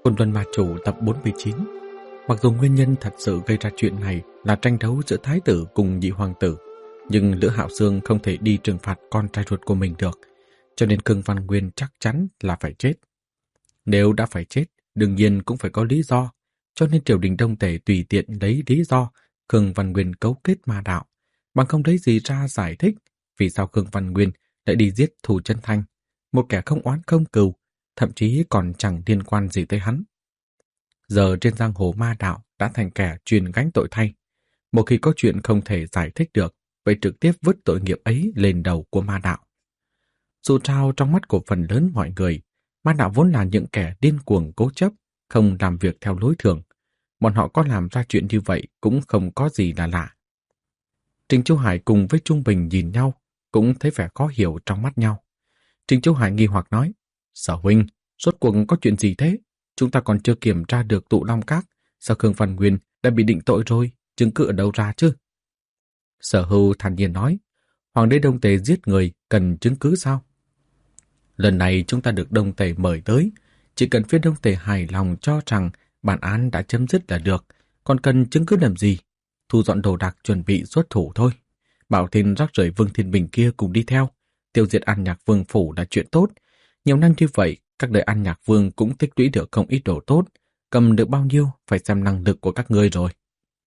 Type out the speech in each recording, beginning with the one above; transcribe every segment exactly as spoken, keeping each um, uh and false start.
Côn Luân Ma Chủ tập bốn mươi chín. Mặc dù nguyên nhân thật sự gây ra chuyện này là tranh đấu giữa thái tử cùng nhị hoàng tử, nhưng Lữ Hạo Xương không thể đi trừng phạt con trai ruột của mình được, cho nên Khương Văn Nguyên chắc chắn là phải chết. Nếu đã phải chết, đương nhiên cũng phải có lý do, cho nên triều đình Đông Tề tùy tiện lấy lý do Khương Văn Nguyên cấu kết ma đạo, bằng không lấy gì ra giải thích vì sao Khương Văn Nguyên lại đi giết Thù Chân Thanh, một kẻ không oán không cừu, thậm chí còn chẳng liên quan gì tới hắn. Giờ trên giang hồ ma đạo đã thành kẻ chuyên gánh tội thay. Một khi có chuyện không thể giải thích được, vậy trực tiếp vứt tội nghiệp ấy lên đầu của ma đạo. Dù sao trong mắt của phần lớn mọi người, ma đạo vốn là những kẻ điên cuồng cố chấp, không làm việc theo lối thường. Bọn họ có làm ra chuyện như vậy cũng không có gì là lạ. Trình Chiêu Hải cùng với Trung Bình nhìn nhau, cũng thấy vẻ khó hiểu trong mắt nhau. Trình Chiêu Hải nghi hoặc nói, Sở huynh, rốt cuộc có chuyện gì thế? Chúng ta còn chưa kiểm tra được tụ Long Các, sao Khương Văn Nguyên đã bị định tội rồi, chứng cứ ở đâu ra chứ? Sở Hưu thản nhiên nói, Hoàng đế Đông Tề giết người cần chứng cứ sao? Lần này chúng ta được Đông Tề mời tới, chỉ cần phía Đông Tề hài lòng cho rằng bản án đã chấm dứt là được, còn cần chứng cứ làm gì? Thu dọn đồ đạc chuẩn bị xuất thủ thôi. Bảo Thiên rắc rưởi Vương Thiên Bình kia cùng đi theo, tiêu diệt An Nhạc Vương phủ là chuyện tốt. Nhiều năm như vậy, các đời An Nhạc Vương cũng tích lũy được không ít đồ tốt, cầm được bao nhiêu phải xem năng lực của các ngươi rồi.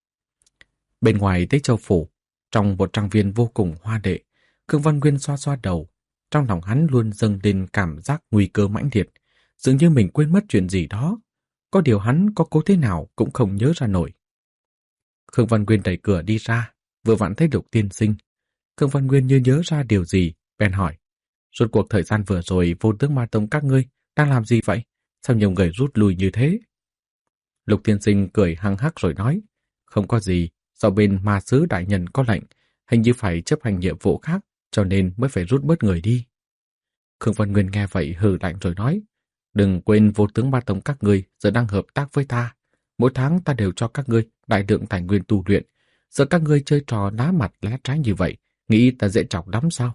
Bên ngoài Tế Châu phủ, trong một trang viên vô cùng hoa lệ, Khương Văn Nguyên xoa xoa đầu, trong lòng hắn luôn dâng lên cảm giác nguy cơ mãnh liệt, dường như mình quên mất chuyện gì đó. Có điều hắn có cố thế nào cũng không nhớ ra nổi. Khương Văn Nguyên đẩy cửa đi ra, vừa vặn thấy Lục tiên sinh. Khương Văn Nguyên như nhớ ra điều gì, bèn hỏi, rốt cuộc thời gian vừa rồi Vô Tướng Ma Tông các ngươi đang làm gì vậy? Sao nhiều người rút lui như thế? Lục tiên sinh cười hăng hắc rồi nói, không có gì, do bên ma sứ đại nhân có lệnh, hình như phải chấp hành nhiệm vụ khác, cho nên mới phải rút bớt người đi. Khương Văn Nguyên nghe vậy hừ lạnh rồi nói, đừng quên Vô Tướng Ma Tông các ngươi giờ đang hợp tác với ta. Mỗi tháng ta đều cho các ngươi đại lượng tài nguyên tu luyện. Giờ các ngươi chơi trò lá mặt lá trái như vậy, nghĩ ta dễ chọc lắm sao?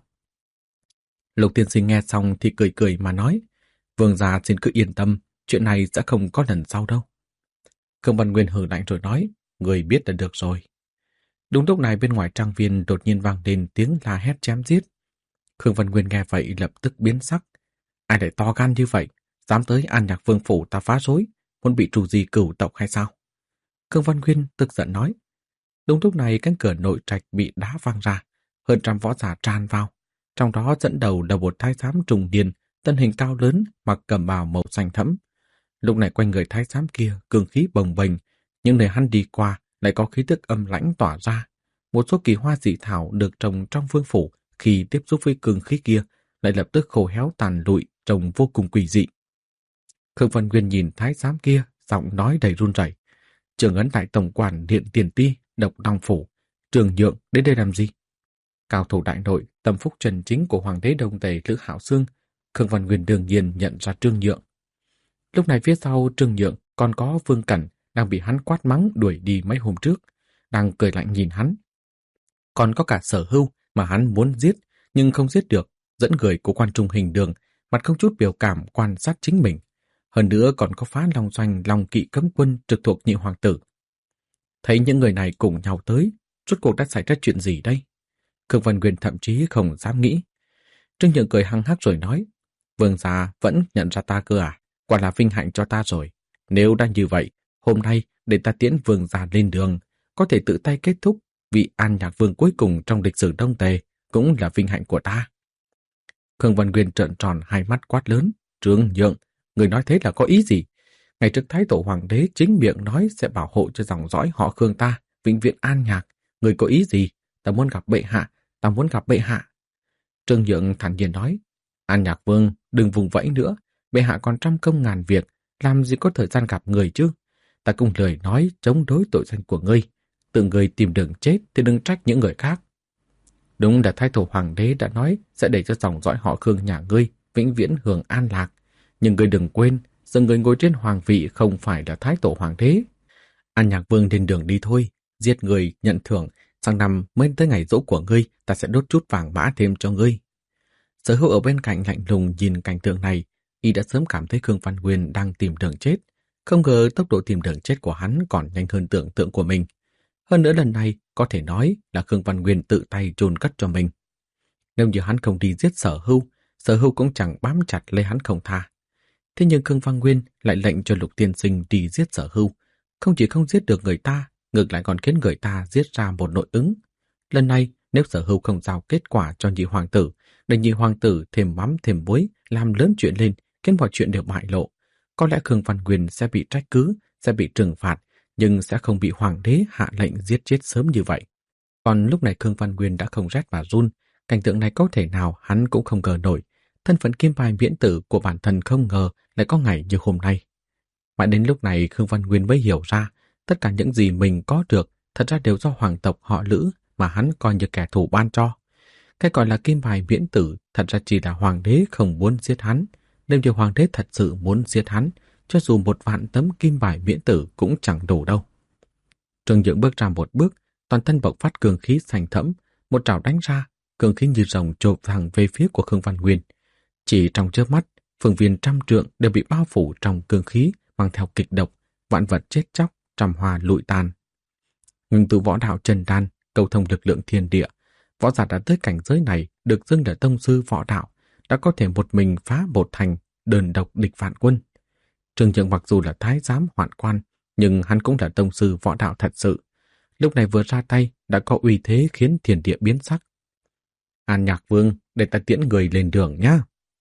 Lục tiên sinh nghe xong thì cười cười mà nói, vương gia xin cứ yên tâm, chuyện này sẽ không có lần sau đâu. Khương Văn Nguyên hừ lạnh rồi nói, người biết là được rồi. Đúng lúc này bên ngoài trang viên đột nhiên vang lên tiếng la hét chém giết. Khương Văn Nguyên nghe vậy lập tức biến sắc. Ai lại to gan như vậy, dám tới An Nhạc Vương phủ ta phá rối, muốn bị trù gì cửu tộc hay sao? Khương Văn Nguyên tức giận nói. Đúng lúc này cánh cửa nội trạch bị đá văng ra, hơn trăm võ giả tràn vào. Trong đó dẫn đầu là một thái giám trùng niên, thân hình cao lớn, mặc cẩm bào màu xanh thẫm. Lúc này quanh người thái giám kia cường khí bồng bềnh, nhưng nơi hắn đi qua lại có khí tức âm lãnh tỏa ra. Một số kỳ hoa dị thảo được trồng trong vương phủ khi tiếp xúc với cường khí kia lại lập tức khô héo tàn lụi, trông vô cùng quỷ dị. Khương Văn Nguyên nhìn thái giám kia, giọng nói đầy run rẩy. Trưởng ấn đại tổng quản Điện Tiền Ti, Độc Long phủ, Trường Nhượng đến đây làm gì? Cao thủ đại nội, tâm phúc chân chính của Hoàng đế Đông Tề Lữ Hạo Xương, Khương Văn Nguyên đương nhiên nhận ra Trương Nhượng. Lúc này phía sau Trương Nhượng còn có Vương Cẩn đang bị hắn quát mắng đuổi đi mấy hôm trước, đang cười lạnh nhìn hắn. Còn có cả Sở Hưu mà hắn muốn giết nhưng không giết được, dẫn người của quan trung hình đường, mặt không chút biểu cảm quan sát chính mình. Hơn nữa còn có Phá Long Doanh Long Kỵ cấm quân trực thuộc nhị hoàng tử. Thấy những người này cùng nhau tới, rốt cuộc đã xảy ra chuyện gì đây? Khương Văn Nguyên thậm chí không dám nghĩ. Trương Nhượng cười hăng hắc rồi nói, vương gia vẫn nhận ra ta cơ à? Quả là vinh hạnh cho ta rồi. Nếu đã như vậy, hôm nay để ta tiễn vương gia lên đường, có thể tự tay kết thúc vị An Nhạc Vương cuối cùng trong lịch sử Đông Tề, cũng là vinh hạnh của ta. Khương Văn Nguyên trợn tròn hai mắt quát lớn, Trương Nhượng, người nói thế là có ý gì? Ngày trước Thái Tổ Hoàng đế chính miệng nói sẽ bảo hộ cho dòng dõi họ Khương ta, vĩnh viễn an nhạc. Người có ý gì? Ta muốn gặp bệ hạ, ta muốn gặp bệ hạ. Trương Nhượng thản nhiên nói, An Nhạc Vương, đừng vùng vẫy nữa, bệ hạ còn trăm công ngàn việc, làm gì có thời gian gặp người chứ? Ta cũng lời nói chống đối tội danh của ngươi, tự người tìm đường chết thì đừng trách những người khác. Đúng là Thái Tổ Hoàng đế đã nói sẽ để cho dòng dõi họ Khương nhà ngươi vĩnh viễn hưởng an lạc, nhưng ngươi đừng quên, giờ người ngồi trên hoàng vị không phải là Thái Tổ Hoàng đế. An Nhạc Vương lên đường đi thôi, giết người nhận thưởng, sang năm mới tới ngày dỗ của ngươi, ta sẽ đốt chút vàng mã thêm cho ngươi. Sở Hữu ở bên cạnh lạnh lùng nhìn cảnh tượng này, y đã sớm cảm thấy Khương Văn Nguyên đang tìm đường chết. Không ngờ tốc độ tìm đường chết của hắn còn nhanh hơn tưởng tượng của mình. Hơn nữa lần này có thể nói là Khương Văn Nguyên tự tay chôn cất cho mình. Nếu như hắn không đi giết Sở Hưu, Sở Hưu cũng chẳng bám chặt lấy hắn không tha. Thế nhưng Khương Văn Nguyên lại lệnh cho Lục Tiên Sinh đi giết Sở Hưu. Không chỉ không giết được người ta, ngược lại còn khiến người ta giết ra một nội ứng. Lần này, nếu Sở Hưu không giao kết quả cho nhị hoàng tử, để nhị hoàng tử thêm mắm thêm muối, làm lớn chuyện lên, khiến mọi chuyện đều bại lộ, có lẽ Khương Văn Nguyên sẽ bị trách cứ, sẽ bị trừng phạt, nhưng sẽ không bị hoàng đế hạ lệnh giết chết sớm như vậy. Còn lúc này Khương Văn Nguyên đã không rét mà run, cảnh tượng này có thể nào hắn cũng không ngờ nổi. Thân phận kim bài miễn tử của bản thân không ngờ lại có ngày như hôm nay. Mãi đến lúc này Khương Văn Nguyên mới hiểu ra, tất cả những gì mình có được thật ra đều do hoàng tộc họ Lữ mà hắn coi như kẻ thù ban cho. Cái gọi là kim bài miễn tử thật ra chỉ là hoàng đế không muốn giết hắn. Nếu như hoàng đế thật sự muốn giết hắn, cho dù một vạn tấm kim bài miễn tử cũng chẳng đủ đâu. Trương Nhượng bước ra một bước, toàn thân bộc phát cường khí xanh thẫm, một trảo đánh ra, cường khí như rồng chộp thẳng về phía của Khương Văn Nguyên. Chỉ trong chớp mắt, phương viên trăm trượng đều bị bao phủ trong cường khí mang theo kịch độc, vạn vật chết chóc, trăm hoa lụi tàn. Ngưng tụ võ đạo chân đan, cầu thông lực lượng thiên địa, võ giả đã tới cảnh giới này được xưng là tông sư võ đạo, đã có thể một mình phá bột thành, đơn độc địch vạn quân. Trương Nhượng mặc dù là thái giám hoạn quan, nhưng hắn cũng là tông sư võ đạo thật sự. Lúc này vừa ra tay đã có uy thế khiến thiên địa biến sắc. An Nhạc Vương, để ta tiễn người lên đường nhá.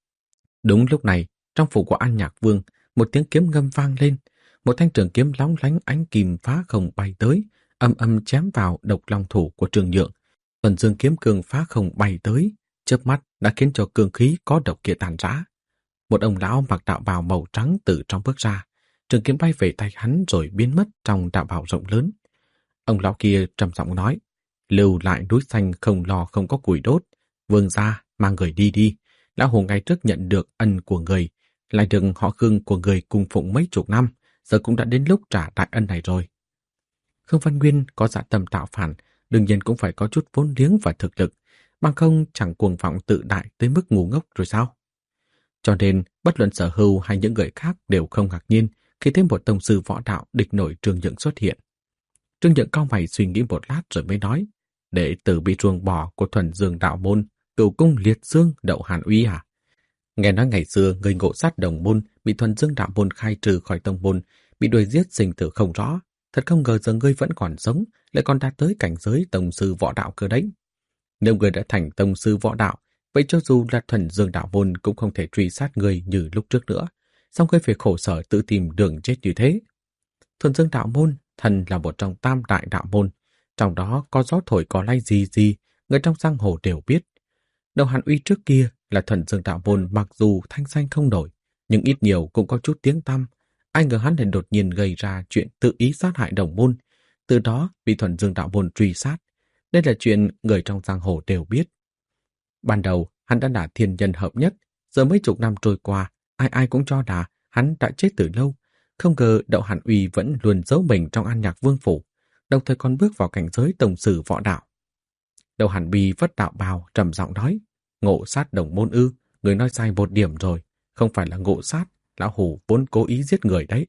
Đúng lúc này, trong phủ của An Nhạc Vương, một tiếng kiếm ngâm vang lên, một thanh trường kiếm lóng lánh ánh kim phá không bay tới, âm âm chém vào độc long thủ của Trương Nhượng. Tuần dương kiếm cương phá không bay tới, chớp mắt đã khiến cho cương khí có độc kia tàn rã. Một ông lão mặc đạo bào màu trắng từ trong bước ra, trường kiếm bay về tay hắn rồi biến mất trong đạo bào rộng lớn. Ông lão kia trầm giọng nói, lưu lại núi xanh không lo không có củi đốt, vương gia mang người đi đi. Lão Hồ ngày trước nhận được ân của người, lại được họ Khương của người cung phụng mấy chục năm, giờ cũng đã đến lúc trả đại ân này rồi. Khương Văn Nguyên có dạ tâm tạo phản, đương nhiên cũng phải có chút vốn liếng và thực lực, bằng không chẳng cuồng vọng tự đại tới mức ngu ngốc rồi sao? Cho nên, bất luận Sở Hưu hay những người khác đều không ngạc nhiên khi thêm một tông sư võ đạo địch nổi Trương Nhượng xuất hiện. Trương Nhượng cau mày suy nghĩ một lát rồi mới nói, đệ tử bị ruồng bỏ của Thuần Dương đạo môn, Cửu cung liệt dương đậu Hàn Uy à? Nghe nói ngày xưa người ngộ sát đồng môn bị Thuần Dương đạo môn khai trừ khỏi tông môn, bị đuổi giết sinh tử không rõ. Thật không ngờ giờ ngươi vẫn còn sống, lại còn đạt tới cảnh giới tông sư võ đạo cơ đấy. Nếu ngươi đã thành tông sư võ đạo, vậy cho dù là Thuần Dương đạo môn cũng không thể truy sát ngươi như lúc trước nữa. Xong ngươi phải khổ sở tự tìm đường chết như thế. Thuần Dương đạo môn, thần là một trong tam đại đạo môn, trong đó có gió thổi có lay gì gì, người trong giang hồ đều biết. Đầu Hàn Uy trước kia là Thuần Dương đạo môn, mặc dù thanh danh không nổi, nhưng ít nhiều cũng có chút tiếng tăm. Ai ngờ hắn lại đột nhiên gây ra chuyện tự ý sát hại đồng môn, từ đó bị Thuần Dương đạo môn truy sát. Đây là chuyện người trong giang hồ đều biết. Ban đầu hắn đã là thiên nhân hợp nhất, giờ mấy chục năm trôi qua, ai ai cũng cho là hắn đã chết từ lâu. Không ngờ Đậu Hàn Uy vẫn luôn giấu mình trong An Nhạc Vương phủ, đồng thời còn bước vào cảnh giới tổng sử võ đạo. Đậu Hàn Uy vất đạo bào trầm giọng nói, ngộ sát đồng môn ư, người nói sai một điểm rồi, không phải là ngộ sát, lão hủ vốn cố ý giết người đấy.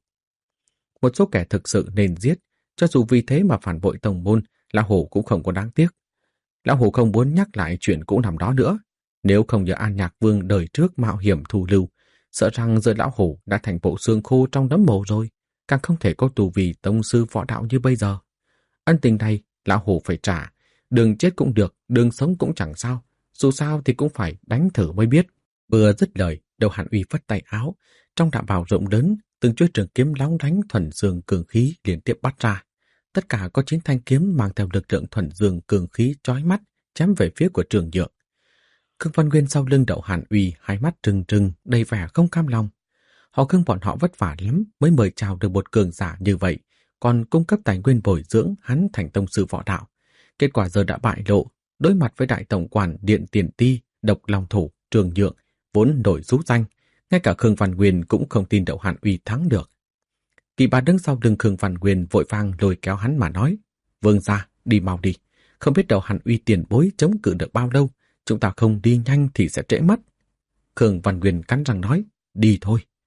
Một số kẻ thực sự nên giết, cho dù vì thế mà phản bội tông môn, lão hủ cũng không có đáng tiếc. Lão hủ không muốn nhắc lại chuyện cũ nằm đó nữa. Nếu không nhờ An Nhạc Vương đời trước mạo hiểm thù lưu, sợ rằng giờ lão hủ đã thành bộ xương khô trong nấm mồ rồi, càng không thể có tù vì tông sư võ đạo như bây giờ. Ân tình này lão hủ phải trả, đường chết cũng được, đường sống cũng chẳng sao, dù sao thì cũng phải đánh thử mới biết. Vừa dứt lời, Đầu Hàn Uy phất tay áo, trong đạo bào rộng lớn, từng chuôi trường kiếm lóng lánh thuần dương cường khí liên tiếp bắt ra. Tất cả có chín thanh kiếm mang theo lực lượng thuần dương cường khí chói mắt, chém về phía của Trương Nhượng. Khương Văn Nguyên sau lưng Đậu Hàn Uy, hai mắt trừng trừng, đầy vẻ không cam lòng. Họ Khương bọn họ vất vả lắm mới mời chào được một cường giả như vậy, còn cung cấp tài nguyên bồi dưỡng hắn thành tông sư võ đạo. Kết quả giờ đã bại lộ, đối mặt với đại tổng quản Điện Tiền Ti, Độc Long Thủ, Trương Nhượng, vốn nổi rú danh, ngay cả Khương Văn Nguyên cũng không tin Đậu Hàn Uy thắng được. Kỳ bà đứng sau lưng Khương Văn Nguyên vội vàng lôi kéo hắn mà nói, vương gia, đi mau đi, không biết Đậu Hàn Uy tiền bối chống cự được bao lâu, chúng ta không đi nhanh thì sẽ trễ mất. Khương Văn Nguyên cắn răng nói, đi thôi.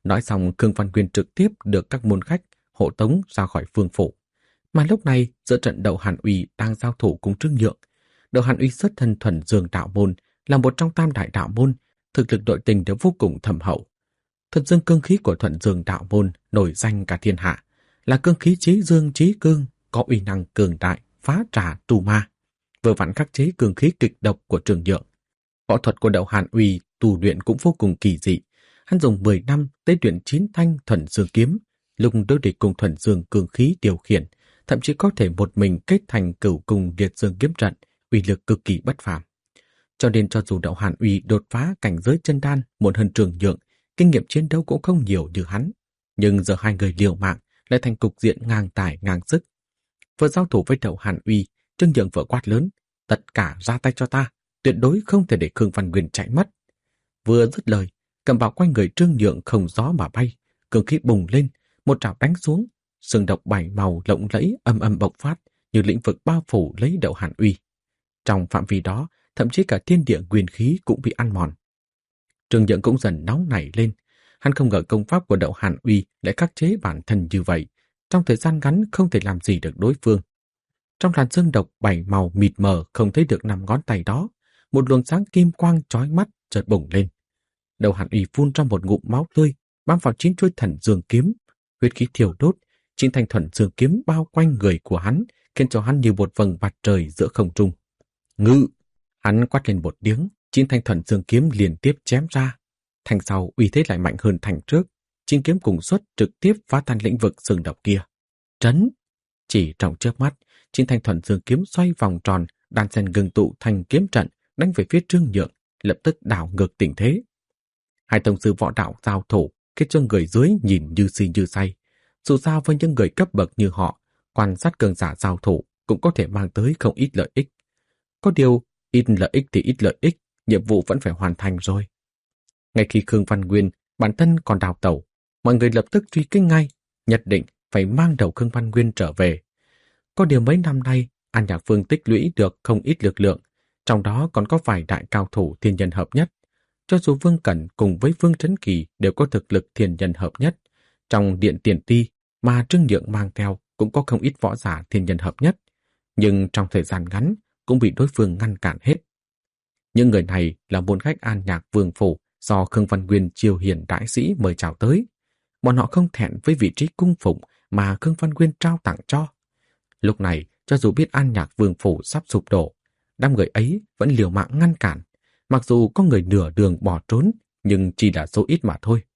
Nói xong, Khương Văn Nguyên trực tiếp được các môn khách hộ tống ra khỏi phương phủ. Mà lúc này, giữa trận Đậu Hàn Uy đang giao thủ cùng Trương Nhượng. Đậu Hàn Uy xuất thân thuần dương đạo môn, là một trong tam đại đạo môn, thực lực nội tình đều vô cùng thâm hậu. Thuần dương cương khí của thuần dương đạo môn nổi danh cả thiên hạ, là cương khí chí dương chí cương, có uy năng cường đại, phá trà tu ma, vừa vặn khắc chế cương khí kịch độc của Trương Nhượng. Võ thuật của Đậu Hàn Uy tu luyện cũng vô cùng kỳ dị. Hắn dùng mười năm tế luyện chín thanh thuần dương kiếm, lúc đối địch cùng thuần dương cương khí điều khiển, thậm chí có thể một mình kết thành cửu cung liệt dương kiếm trận, uy lực cực kỳ bất phàm. Cho nên cho dù Đậu Hàn Uy đột phá cảnh giới chân đan muộn hơn Trương Nhượng, kinh nghiệm chiến đấu cũng không nhiều như hắn, nhưng giờ hai người liều mạng lại thành cục diện ngang tài ngang sức. Vừa giao thủ với Đậu Hàn Uy, Trương Nhượng vừa quát lớn, tất cả ra tay cho ta, tuyệt đối không thể để Khương Văn Nguyên chạy mất. Vừa dứt lời, cầm vào quanh người Trương Nhượng không gió mà bay, cương khí bùng lên, một trảo đánh xuống, sương độc bảy màu lộng lẫy âm âm bộc phát như lĩnh vực bao phủ lấy Đậu Hàn Uy. Trong phạm vi đó, thậm chí cả thiên địa nguyên khí cũng bị ăn mòn. Trương Nhượng cũng dần nóng nảy lên, hắn không ngờ công pháp của Đậu Hàn Uy lại khắc chế bản thân như vậy, trong thời gian ngắn không thể làm gì được đối phương. Trong làn sương độc bảy màu mịt mờ không thấy được năm ngón tay đó, một luồng sáng kim quang chói mắt chợt bùng lên. Đậu Hàn Uy phun ra một ngụm máu tươi, bám vào chín chuôi thần dương kiếm, huyết khí thiêu đốt, chín thanh thuần dương kiếm bao quanh người của hắn, khiến cho hắn như một vầng mặt trời giữa không trung. Ngự! Hắn quát lên một tiếng, chín thanh thuần dương kiếm liên tiếp chém ra. Thành sau uy thế lại mạnh hơn thành trước, chín kiếm cùng xuất trực tiếp phá tan lĩnh vực sương độc kia. Trấn! Chỉ trong chớp mắt, chín thanh thuần dương kiếm xoay vòng tròn, đan xen ngưng tụ thành kiếm trận, đánh về phía Trương Nhượng, lập tức đảo ngược tình thế. Hai tông sư võ đạo giao thủ, khiến cho người dưới nhìn như si như say. Dù sao với những người cấp bậc như họ, quan sát cường giả giao thủ cũng có thể mang tới không ít lợi ích. Có điều, ít lợi ích thì ít lợi ích, nhiệm vụ vẫn phải hoàn thành rồi. Ngay khi Khương Văn Nguyên bản thân còn đào tẩu, mọi người lập tức truy kích ngay, nhất định phải mang đầu Khương Văn Nguyên trở về. Có điều mấy năm nay, An Nhạc Vương tích lũy được không ít lực lượng, trong đó còn có vài đại cao thủ thiên nhân hợp nhất. Cho dù Vương Cẩn cùng với Vương Trấn Kỳ đều có thực lực thiên nhân hợp nhất, trong điện tiền ti mà Trương Nhượng mang theo cũng có không ít võ giả thiên nhân hợp nhất, nhưng trong thời gian ngắn cũng bị đối phương ngăn cản hết. Những người này là môn khách An Nhạc Vương phủ do Khương Văn Nguyên chiêu hiền đại sĩ mời chào tới. Bọn họ không thẹn với vị trí cung phụng mà Khương Văn Nguyên trao tặng cho. Lúc này, cho dù biết An Nhạc Vương phủ sắp sụp đổ, đám người ấy vẫn liều mạng ngăn cản. Mặc dù có người nửa đường bỏ trốn, nhưng chỉ là số ít mà thôi.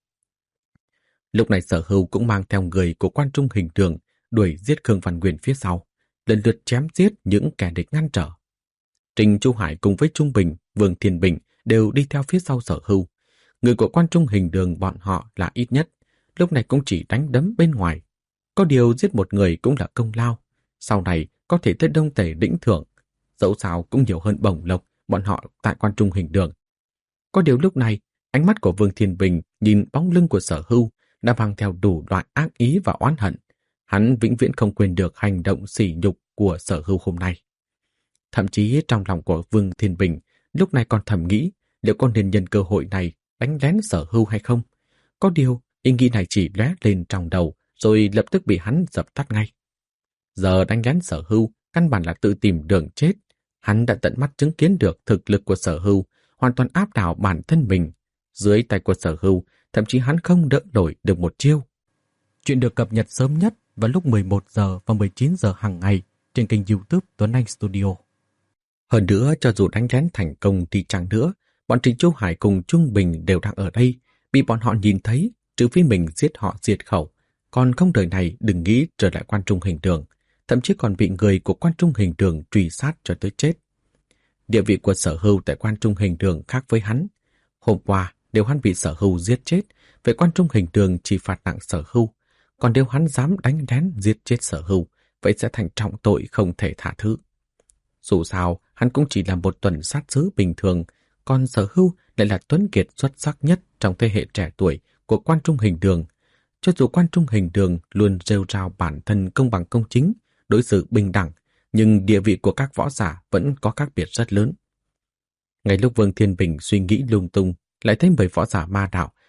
Lúc này Sở Hưu cũng mang theo người của Quan Trung Hình Đường đuổi giết Khương Văn Nguyên phía sau, lần lượt chém giết những kẻ địch ngăn trở. Trình Chu Hải cùng với Trung Bình, Vương Thiên Bình đều đi theo phía sau Sở Hưu. Người của Quan Trung Hình Đường bọn họ là ít nhất, lúc này cũng chỉ đánh đấm bên ngoài. Có điều giết một người cũng là công lao, sau này có thể tới Đông Tề đĩnh thưởng, dẫu sao cũng nhiều hơn bổng lộc bọn họ tại Quan Trung Hình Đường. Có điều lúc này, ánh mắt của Vương Thiên Bình nhìn bóng lưng của Sở Hưu đã mang theo đủ loại ác ý và oán hận. Hắn vĩnh viễn không quên được hành động sỉ nhục của Sở Hưu hôm nay. Thậm chí trong lòng của Vương Thiên Bình lúc này còn thầm nghĩ liệu có nên nhân cơ hội này đánh lén Sở Hưu hay không. Có điều, ý nghĩ này chỉ lóe lên trong đầu rồi lập tức bị hắn dập tắt ngay. Giờ đánh lén Sở Hưu căn bản là tự tìm đường chết. Hắn đã tận mắt chứng kiến được thực lực của Sở Hưu hoàn toàn áp đảo bản thân mình. Dưới tay của Sở Hưu, thậm chí hắn không đỡ nổi được một chiêu. Chuyện được cập nhật sớm nhất vào lúc mười một giờ và mười chín giờ hàng ngày trên kênh YouTube Tuấn Anh Studio. Hơn nữa, cho dù đánh lén thành công thì chẳng nữa, bọn Trình Chu Hải cùng Trung Bình đều đang ở đây, bị bọn họ nhìn thấy, trừ phi mình giết họ diệt khẩu, còn không đời này đừng nghĩ trở lại Quan Trung Hình Đường, thậm chí còn bị người của Quan Trung Hình Đường truy sát cho tới chết. Địa vị của Sở Hưu tại Quan Trung Hình Đường khác với hắn. Hôm qua, nếu hắn bị Sở Hưu giết chết, về Quan Trung Hình Đường chỉ phạt nặng Sở Hưu, còn nếu hắn dám đánh lén giết chết Sở Hưu, vậy sẽ thành trọng tội không thể tha thứ. Dù sao, hắn cũng chỉ là một tuần sát sứ bình thường, còn Sở Hưu lại là tuấn kiệt xuất sắc nhất trong thế hệ trẻ tuổi của Quan Trung Hình Đường. Cho dù Quan Trung Hình Đường luôn rêu rao bản thân công bằng công chính, đối xử bình đẳng, nhưng địa vị của các võ giả vẫn có khác biệt rất lớn. Ngay lúc Vương Thiên Bình suy nghĩ lung tung, lại thấy mười võ giả ma đạo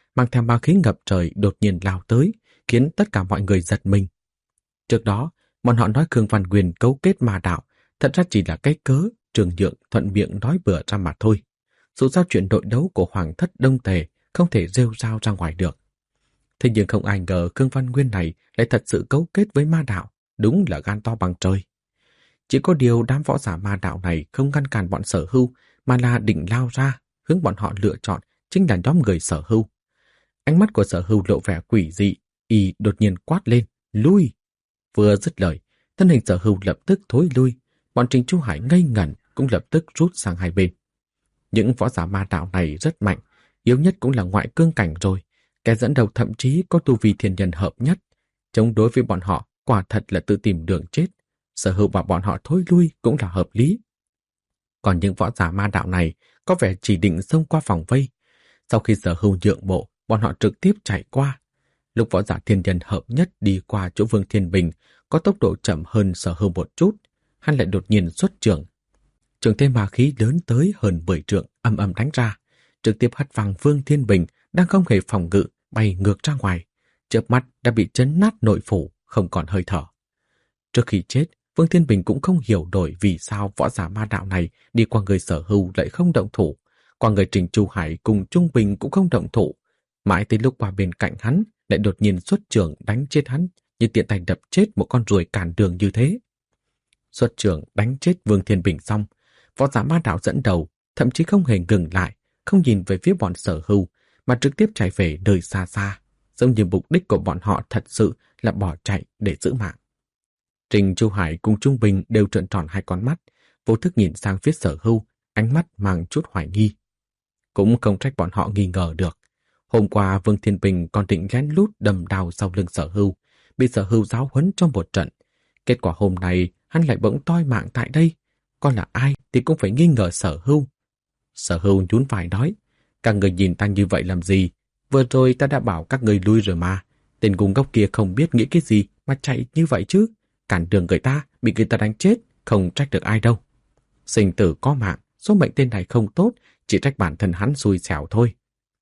mang theo ma khí ngập trời đột nhiên lao tới, khiến tất cả mọi người giật mình. Trước đó, bọn họ nói Khương Văn Nguyên cấu kết ma đạo, thật ra chỉ là cái cớ Trường Nhượng thuận miệng nói bừa ra mà thôi. Dù sao chuyện đội đấu của Hoàng thất Đông Tề không thể rêu rao ra ngoài được. Thế nhưng không ai ngờ Khương Văn Nguyên này lại thật sự cấu kết với ma đạo, đúng là gan to bằng trời. Chỉ có điều đám võ giả ma đạo này không ngăn cản bọn Sở Hưu, mà là định lao ra, hướng bọn họ lựa chọn chính là nhóm người Sở Hưu. Ánh mắt của Sở Hưu lộ vẻ quỷ dị, y đột nhiên quát lên, lui! Vừa dứt lời, thân hình Sở Hưu lập tức thối lui, bọn Trình Chu Hải ngây ngẩn cũng lập tức rút sang hai bên. Những võ giả ma đạo này rất mạnh, yếu nhất cũng là ngoại cương cảnh rồi, kẻ dẫn đầu thậm chí có tu vi thiên nhân hợp nhất. Chống đối với bọn họ quả thật là tự tìm đường chết. Sở Hưu bảo bọn họ thối lui cũng là hợp lý. Còn những võ giả ma đạo này có vẻ chỉ định xông qua vòng vây. Sau khi Sở Hưu nhượng bộ, bọn họ trực tiếp chạy qua. Lúc võ giả thiên nhân hợp nhất đi qua chỗ Vương Thiên Bình có tốc độ chậm hơn Sở Hưu một chút, hắn lại đột nhiên xuất trường. Trường thế ma khí lớn tới hơn mười trượng âm âm đánh ra, trực tiếp hất văng Vương Thiên Bình đang không hề phòng ngự bay ngược ra ngoài, chớp mắt đã bị chấn nát nội phủ, không còn hơi thở. Trước khi chết, Vương Thiên Bình cũng không hiểu nổi vì sao võ giả ma đạo này đi qua người Sở Hưu lại không động thủ, qua người Trình Chu Hải cùng Trung Bình cũng không động thủ, mãi tới lúc qua bên cạnh hắn lại đột nhiên xuất trường đánh chết hắn, như tiện tay đập chết một con ruồi cản đường như thế. Xuất trường đánh chết Vương Thiên Bình xong, võ giả ma đạo dẫn đầu thậm chí không hề ngừng lại, không nhìn về phía bọn Sở Hưu mà trực tiếp chạy về nơi xa xa, giống như mục đích của bọn họ thật sự là bỏ chạy để giữ mạng. Trình Chu Hải cùng Trung Bình đều trợn tròn hai con mắt, vô thức nhìn sang phía Sở Hưu, ánh mắt mang chút hoài nghi. Cũng không trách bọn họ nghi ngờ được. Hôm qua Vương Thiên Bình còn định lén lút đâm đào sau lưng Sở Hưu, bị Sở Hưu giáo huấn trong một trận. Kết quả hôm nay hắn lại bỗng toi mạng tại đây. Coi là ai thì cũng phải nghi ngờ Sở Hưu. Sở Hưu nhún vai nói, các người nhìn ta như vậy làm gì? Vừa rồi ta đã bảo các người lui rồi mà. Tên ngu ngốc kia không biết nghĩ cái gì mà chạy như vậy chứ. Cản đường người ta, bị người ta đánh chết, không trách được ai đâu. Sinh tử có mạng, số mệnh tên này không tốt, chỉ trách bản thân hắn xui xẻo thôi.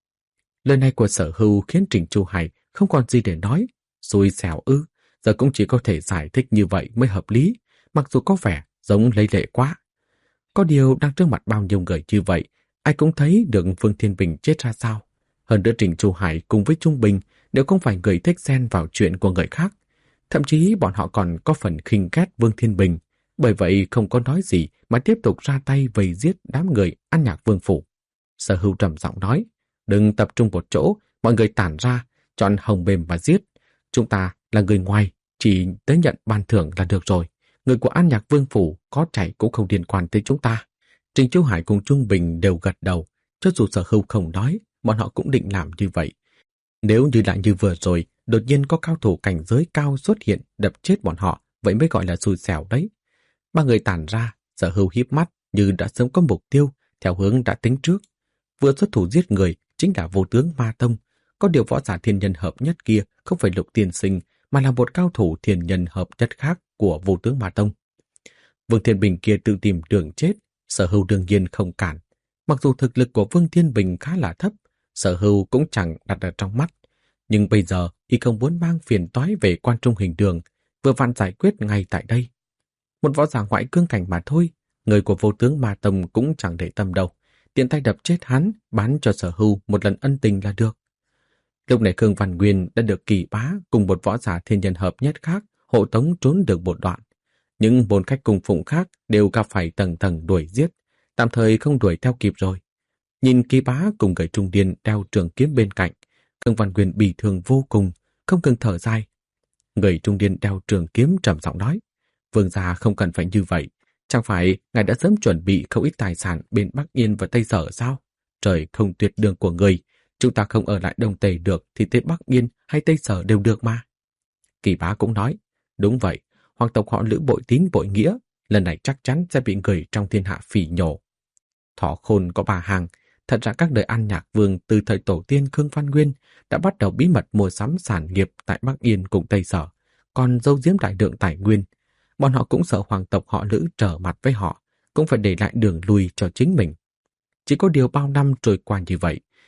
Lời này của Sở Hưu khiến Trình Chu Hải không còn gì để nói. Xui xẻo ư, giờ cũng chỉ có thể giải thích như vậy mới hợp lý, mặc dù có vẻ giống lấy lệ quá. Có điều đang trước mặt bao nhiêu người như vậy, ai cũng thấy được Vương Thiên Bình chết ra sao. Hơn nữa Trình Chu Hải cùng với Trung Bình đều không phải người thích xen vào chuyện của người khác. Thậm chí bọn họ còn có phần khinh ghét Vương Thiên Bình, bởi vậy không có nói gì mà tiếp tục ra tay vây giết đám người An Nhạc Vương phủ. Sở Hưu trầm giọng nói, đừng tập trung một chỗ, mọi người tản ra, chọn hồng mềm và giết. Chúng ta là người ngoài, chỉ tới nhận ban thưởng là được rồi. Người của An Nhạc Vương phủ có chạy cũng không liên quan tới chúng ta. Trình Chu Hải cùng Trung Bình đều gật đầu, cho dù Sở Hưu không nói, bọn họ cũng định làm như vậy. Nếu như lại như vừa rồi, đột nhiên có cao thủ cảnh giới cao xuất hiện đập chết bọn họ, vậy mới gọi là xui xẻo đấy. Ba người tản ra, Sở Hưu híp mắt như đã sớm có mục tiêu, theo hướng đã tính trước. Vừa xuất thủ giết người chính là Vô Tướng Ma Tông, có điều võ giả thiên nhân hợp nhất kia không phải Lục Tiên Sinh, mà là một cao thủ thiên nhân hợp nhất khác của Vô Tướng Ma Tông. Vương Thiên Bình kia tự tìm đường chết, Sở Hưu đương nhiên không cản. Mặc dù thực lực của Vương Thiên Bình khá là thấp, Sở Hưu cũng chẳng đặt ở trong mắt. Nhưng bây giờ, y không muốn mang phiền toái về Quan Trung Hình Đường, vừa vặn giải quyết ngay tại đây. Một võ giả ngoại cương cảnh mà thôi, người của Vô Tướng Ma Tông cũng chẳng để tâm đâu. Tiện tay đập chết hắn, bán cho Sở Hưu một lần ân tình là được. Lúc này Khương Văn Nguyên đã được Kỳ Bá cùng một võ giả thiên nhân hợp nhất khác hộ tống trốn được một đoạn. Những môn khách cùng phụng khác đều gặp phải tầng tầng đuổi giết, tạm thời không đuổi theo kịp rồi. Nhìn Kỳ Bá cùng người trung niên đeo trường kiếm bên cạnh, Khương Văn Nguyên bị thương vô cùng, không ngừng thở dài. Người trung niên đeo trường kiếm trầm giọng nói, vương gia không cần phải như vậy, chẳng phải ngài đã sớm chuẩn bị không ít tài sản bên Bắc Yên và Tây Sở sao? Trời không tuyệt đường của người, chúng ta không ở lại Đông Tây được thì tới Bắc Yên hay Tây Sở đều được mà. Kỳ Bá cũng nói, đúng vậy, hoàng tộc họ Lữ bội tín bội nghĩa, lần này chắc chắn sẽ bị người trong thiên hạ phỉ nhổ. Thỏ khôn có bà hàng, thật ra các đời An Nhạc Vương từ thời tổ tiên Khương Văn Nguyên đã bắt đầu bí mật mua sắm sản nghiệp tại Bắc Yên cùng Tây Sở, còn giấu giếm đại lượng tài nguyên. Bọn họ cũng sợ hoàng tộc họ Lữ trở mặt với họ, cũng phải để lại đường lui cho chính mình. Chỉ có điều bao năm trôi qua như vậy,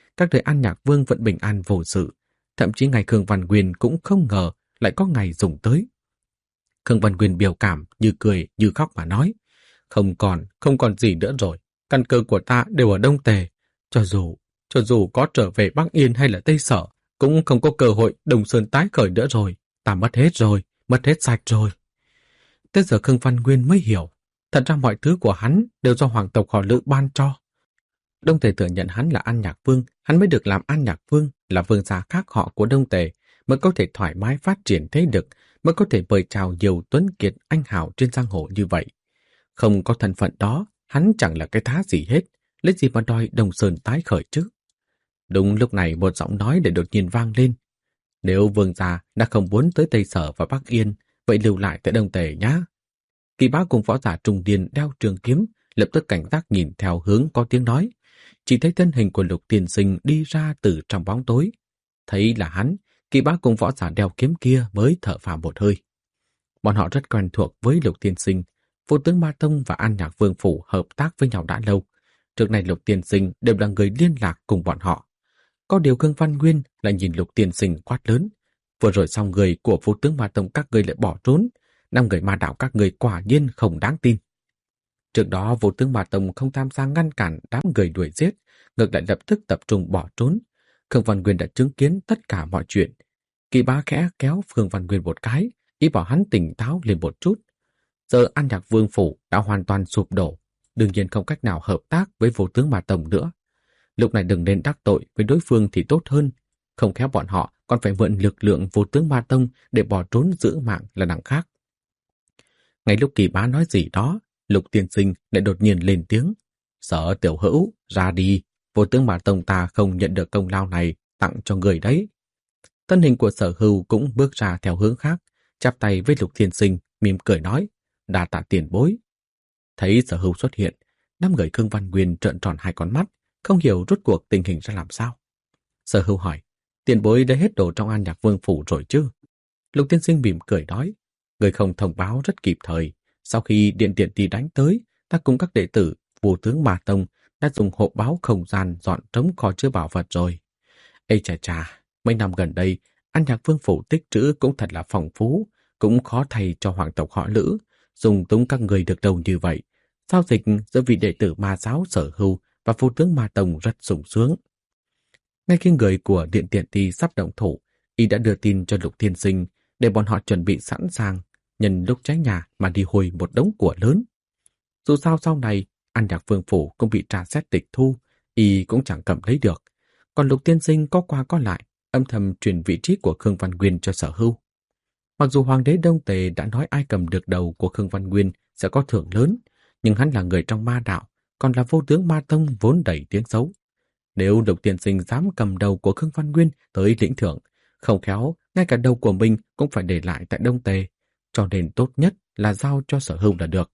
các đời An Nhạc Vương vẫn bình an vô sự. Thậm chí ngài Khương Văn Nguyên cũng không ngờ lại có ngày dùng tới. Khương Văn Nguyên biểu cảm như cười như khóc mà nói, không còn, không còn gì nữa rồi. Căn cơ của ta đều ở Đông Tề. Cho dù, cho dù có trở về Bắc Yên hay là Tây Sở, cũng không có cơ hội Đông Sơn tái khởi nữa rồi. Ta mất hết rồi, mất hết sạch rồi. Tới giờ Khương Văn Nguyên mới hiểu, thật ra mọi thứ của hắn đều do hoàng tộc họ Lữ ban cho. Đông Tề thừa nhận hắn là An Nhạc Vương, hắn mới được làm An Nhạc Vương, là vương gia khác họ của Đông Tề, mới có thể thoải mái phát triển thế lực, mới có thể mời chào nhiều tuấn kiệt anh hào trên giang hồ như vậy. Không có thân phận đó, hắn chẳng là cái thá gì hết, lấy gì mà đòi Đông Sơn tái khởi chứ. Đúng lúc này một giọng nói để đột nhiên vang lên. Nếu vương gia đã không muốn tới Tây Sở và Bắc Yên, vậy lưu lại tại Đông Tề nhá. Kỳ Bá cùng võ giả trung niên đeo trường kiếm, lập tức cảnh giác nhìn theo hướng có tiếng nói. Chỉ thấy thân hình của Lục Tiên Sinh đi ra từ trong bóng tối. Thấy là hắn, Kỳ Bá cùng võ giả đeo kiếm kia mới thở phào một hơi. Bọn họ rất quen thuộc với Lục Tiên Sinh. Vô tướng Ma Tông và An Nhạc Vương Phủ hợp tác với nhau đã lâu. Trước này Lục Tiên Sinh đều là người liên lạc cùng bọn họ. Có điều Khương Văn Nguyên lại nhìn Lục Tiên Sinh quát lớn. Vừa rồi xong người của Vô tướng Ma Tông các người lại bỏ trốn. Năm người ma đạo các người quả nhiên không đáng tin. Trước đó Vô tướng Ma Tông không tham gia ngăn cản đám người đuổi giết, ngược lại lập tức tập trung bỏ trốn. Khương Văn Nguyên đã chứng kiến tất cả mọi chuyện. Kỳ Bá khẽ kéo Khương Văn Nguyên một cái, ý bảo hắn tỉnh táo lên một chút. Giờ An Nhạc Vương Phủ đã hoàn toàn sụp đổ, đương nhiên không cách nào hợp tác với Vô tướng Ma Tông nữa. Lúc này đừng nên đắc tội với đối phương thì tốt hơn, không khéo bọn họ còn phải mượn lực lượng Vô tướng Ma Tông để bỏ trốn giữ mạng là đằng khác. Ngay lúc Kỳ Bá nói gì đó, Lục Tiên Sinh lại đột nhiên lên tiếng. Sở tiểu hữu, ra đi, Vô tướng Ma Tông ta không nhận được công lao này tặng cho người đấy. Thân hình của Sở Hưu cũng bước ra theo hướng khác, chắp tay với Lục Tiên Sinh, mỉm cười nói, đa tạ tiền bối. Thấy Sở Hưu xuất hiện, năm người Khương Văn Nguyên trợn tròn hai con mắt, không hiểu rốt cuộc tình hình ra làm sao. Sở Hưu hỏi, tiền bối đã hết đồ trong An Nhạc Vương Phủ rồi chứ? Lục Tiên Sinh mỉm cười nói, người không thông báo rất kịp thời. Sau khi Điện Tiện Ti đánh tới, ta cùng các đệ tử Vô tướng Ma Tông đã dùng hộp báo không gian dọn trống kho chứa bảo vật rồi. Ê chà chà, mấy năm gần đây, An Nhạc Vương Phủ tích trữ cũng thật là phong phú, cũng khó thay cho hoàng tộc họ Lữ, dùng túng các người được đâu như vậy. Giao dịch giữa vị đệ tử Ma giáo Sở Hưu và Vô tướng Ma Tông rất sung sướng. Ngay khi người của Điện Tiện Ti sắp động thủ, y đã đưa tin cho Lục Tiên Sinh để bọn họ chuẩn bị sẵn sàng, nhân lúc cháy nhà mà đi hồi một đống của lớn. Dù sao sau này, An Nhạc Vương Phủ cũng bị tra xét tịch thu, y cũng chẳng cầm lấy được. Còn Lục Tiên Sinh có qua có lại, âm thầm truyền vị trí của Khương Văn Nguyên cho Sở Hưu. Mặc dù Hoàng đế Đông Tề đã nói ai cầm được đầu của Khương Văn Nguyên sẽ có thưởng lớn, nhưng hắn là người trong ma đạo, còn là Vô tướng Ma Tông vốn đầy tiếng xấu. Nếu Lục Tiên Sinh dám cầm đầu của Khương Văn Nguyên tới lĩnh thưởng, không khéo, ngay cả đầu của mình cũng phải để lại tại Đông Tề, cho nên tốt nhất là giao cho Sở Hưu là được.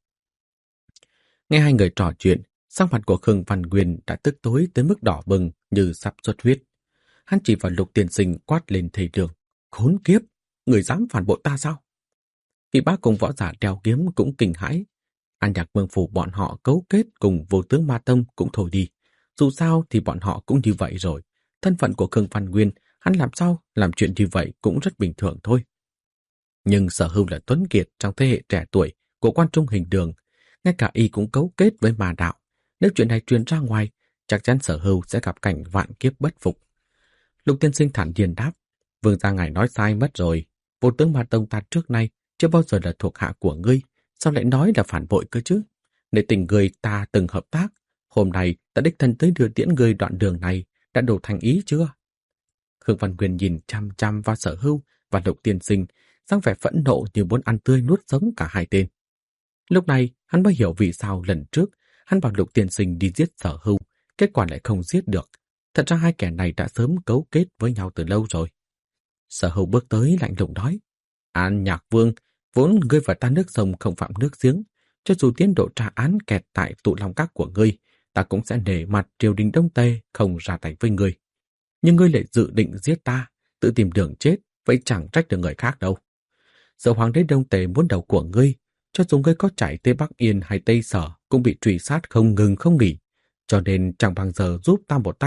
Nghe hai người trò chuyện, sắc mặt của Khương Văn Nguyên đã tức tối tới mức đỏ bừng như sắp xuất huyết. Hắn chỉ vào Lục Tiên Sinh quát lên thầy đường. Khốn kiếp, người dám phản bội ta sao? Kỳ Bá cùng võ giả đeo kiếm cũng kinh hãi. An Nhạc Vương Phủ bọn họ cấu kết cùng Vô tướng Ma Tông cũng thôi đi. Dù sao thì bọn họ cũng như vậy rồi. Thân phận của Khương Văn Nguyên, hắn làm sao làm chuyện như vậy cũng rất bình thường thôi. Nhưng Sở Hưu là tuấn kiệt trong thế hệ trẻ tuổi của Quan Trung Hình Đường, ngay cả y cũng cấu kết với ma đạo. Nếu chuyện này truyền ra ngoài, chắc chắn Sở Hưu sẽ gặp cảnh vạn kiếp bất phục. Lục Tiên Sinh thản nhiên đáp, vương gia ngài nói sai mất rồi. Vô tướng Ma Tông ta trước nay chưa bao giờ là thuộc hạ của ngươi, sao lại nói là phản bội cơ chứ? Để tình người ta từng hợp tác, hôm nay ta đích thân tới đưa tiễn ngươi đoạn đường này, đã đủ thành ý chưa? Khương Văn Nguyên nhìn chăm chăm vào Sở Hưu và Lục Tiên Sinh, dáng vẻ phẫn nộ như muốn ăn tươi nuốt sống cả hai tên. Lúc này, hắn mới hiểu vì sao lần trước hắn bảo Lục Tiên Sinh đi giết Sở Hưu, kết quả lại không giết được. Thật ra hai kẻ này đã sớm cấu kết với nhau từ lâu rồi. Sở Hưu bước tới lạnh lùng nói, An Nhạc Vương, vốn ngươi và ta nước sông không phạm nước giếng, cho dù tiến độ tra án kẹt tại tụ long các của ngươi, ta cũng sẽ nể mặt triều đình Đông Tây không ra tay với ngươi. Nhưng ngươi lại dự định giết ta, tự tìm đường chết, vậy chẳng trách được người khác đâu. Giờ Hoàng đế Đông Tề muốn đầu của ngươi, cho dù ngươi có chạy tới Bắc Yên hay Tây Sở cũng bị truy sát không ngừng không nghỉ, cho nên chẳng bằng giờ giúp ta một tay,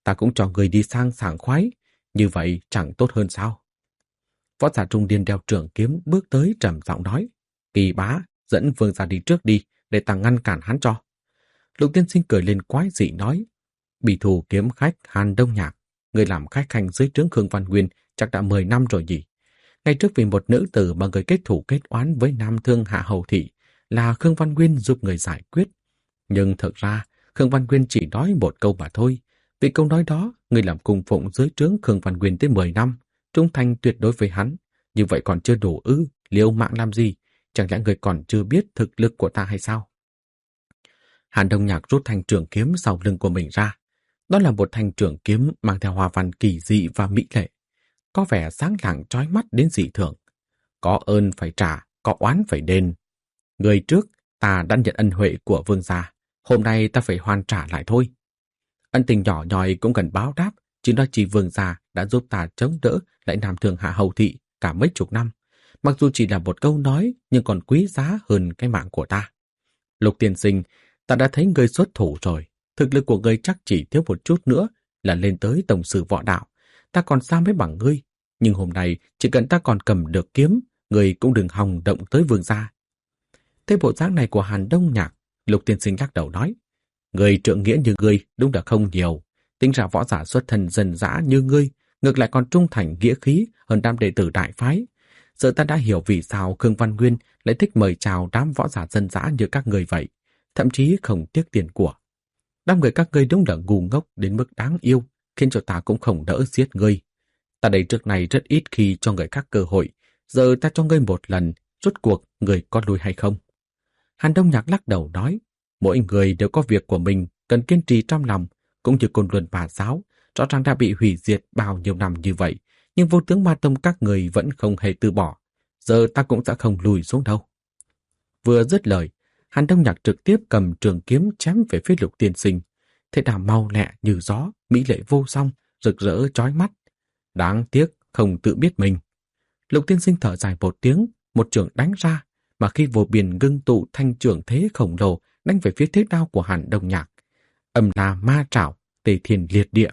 ta cũng cho người đi sang sảng khoái, như vậy chẳng tốt hơn sao? Võ giả trung niên đeo trường kiếm bước tới trầm giọng nói, Kỳ bá, dẫn Vương gia đi trước đi, để ta ngăn cản hắn cho. Lục tiên sinh cười lên quái dị nói, bị thù kiếm khách Hàn Đông Nhạc, người làm khách khanh dưới trướng Khương Văn Nguyên chắc đã mười năm rồi nhỉ? Ngay trước vì một nữ tử mà người kết thủ kết oán với nam thương Hạ Hầu Thị là Khương Văn Nguyên giúp người giải quyết. Nhưng thực ra, Khương Văn Nguyên chỉ nói một câu mà thôi. Vì câu nói đó, người làm cung phụng dưới trướng Khương Văn Nguyên tới mười năm, trung thành tuyệt đối với hắn. Như vậy còn chưa đủ ư, liều mạng làm gì? Chẳng lẽ người còn chưa biết thực lực của ta hay sao? Hàn Đông Nhạc rút thanh trường kiếm sau lưng của mình ra. Đó là một thanh trường kiếm mang theo hoa văn kỳ dị và mỹ lệ, có vẻ sáng lạng chói mắt đến dị thường. Có ơn phải trả, có oán phải đền. Người trước, ta đã nhận ân huệ của vương gia, hôm nay ta phải hoàn trả lại thôi. Ân tình nhỏ nhoi cũng cần báo đáp, chỉ nói chỉ vương gia đã giúp ta chống đỡ lại nam thường Hạ Hầu Thị cả mấy chục năm. Mặc dù chỉ là một câu nói, nhưng còn quý giá hơn cái mạng của ta. Lục tiên sinh, ta đã thấy người xuất thủ rồi. Thực lực của ngươi chắc chỉ thiếu một chút nữa là lên tới tổng sử võ đạo. Ta còn xa mới bằng ngươi. Nhưng hôm nay, chỉ cần ta còn cầm được kiếm, ngươi cũng đừng hòng động tới vương gia. Thế bộ dáng này của Hàn Đông Nhạc, Lục tiên sinh lắc đầu nói, người trượng nghĩa như ngươi đúng là không nhiều. Tính ra võ giả xuất thân dân dã như ngươi, ngược lại còn trung thành nghĩa khí hơn đám đệ tử đại phái. Giờ ta đã hiểu vì sao Khương Văn Nguyên lại thích mời chào đám võ giả dân dã như các người vậy, thậm chí không tiếc tiền của. Đám người các ngươi đúng là ngu ngốc đến mức đáng yêu, khiến cho ta cũng không đỡ giết ngươi. Ta đây trước này rất ít khi cho người khác cơ hội, giờ ta cho ngươi một lần, rốt cuộc người có lui hay không? Hàn Đông Nhạc lắc đầu nói, mỗi người đều có việc của mình, cần kiên trì trong lòng, cũng như Côn Luân Bà Giáo, rõ ràng đã bị hủy diệt bao nhiêu năm như vậy, nhưng vô tướng Ma Tông các người vẫn không hề từ bỏ, giờ ta cũng sẽ không lùi xuống đâu. Vừa dứt lời, Hàn Đông Nhạc trực tiếp cầm trường kiếm chém về phía Lục tiên sinh, thế đà mau lẹ như gió, mỹ lệ vô song, rực rỡ chói mắt. Đáng tiếc không tự biết mình. Lục tiên sinh thở dài một tiếng, một trường đánh ra, mà khi vô biên ngưng tụ thanh trường thế khổng lồ đánh về phía thế đao của Hàn Đông Nhạc. Âm là ma trảo, tề thiên liệt địa.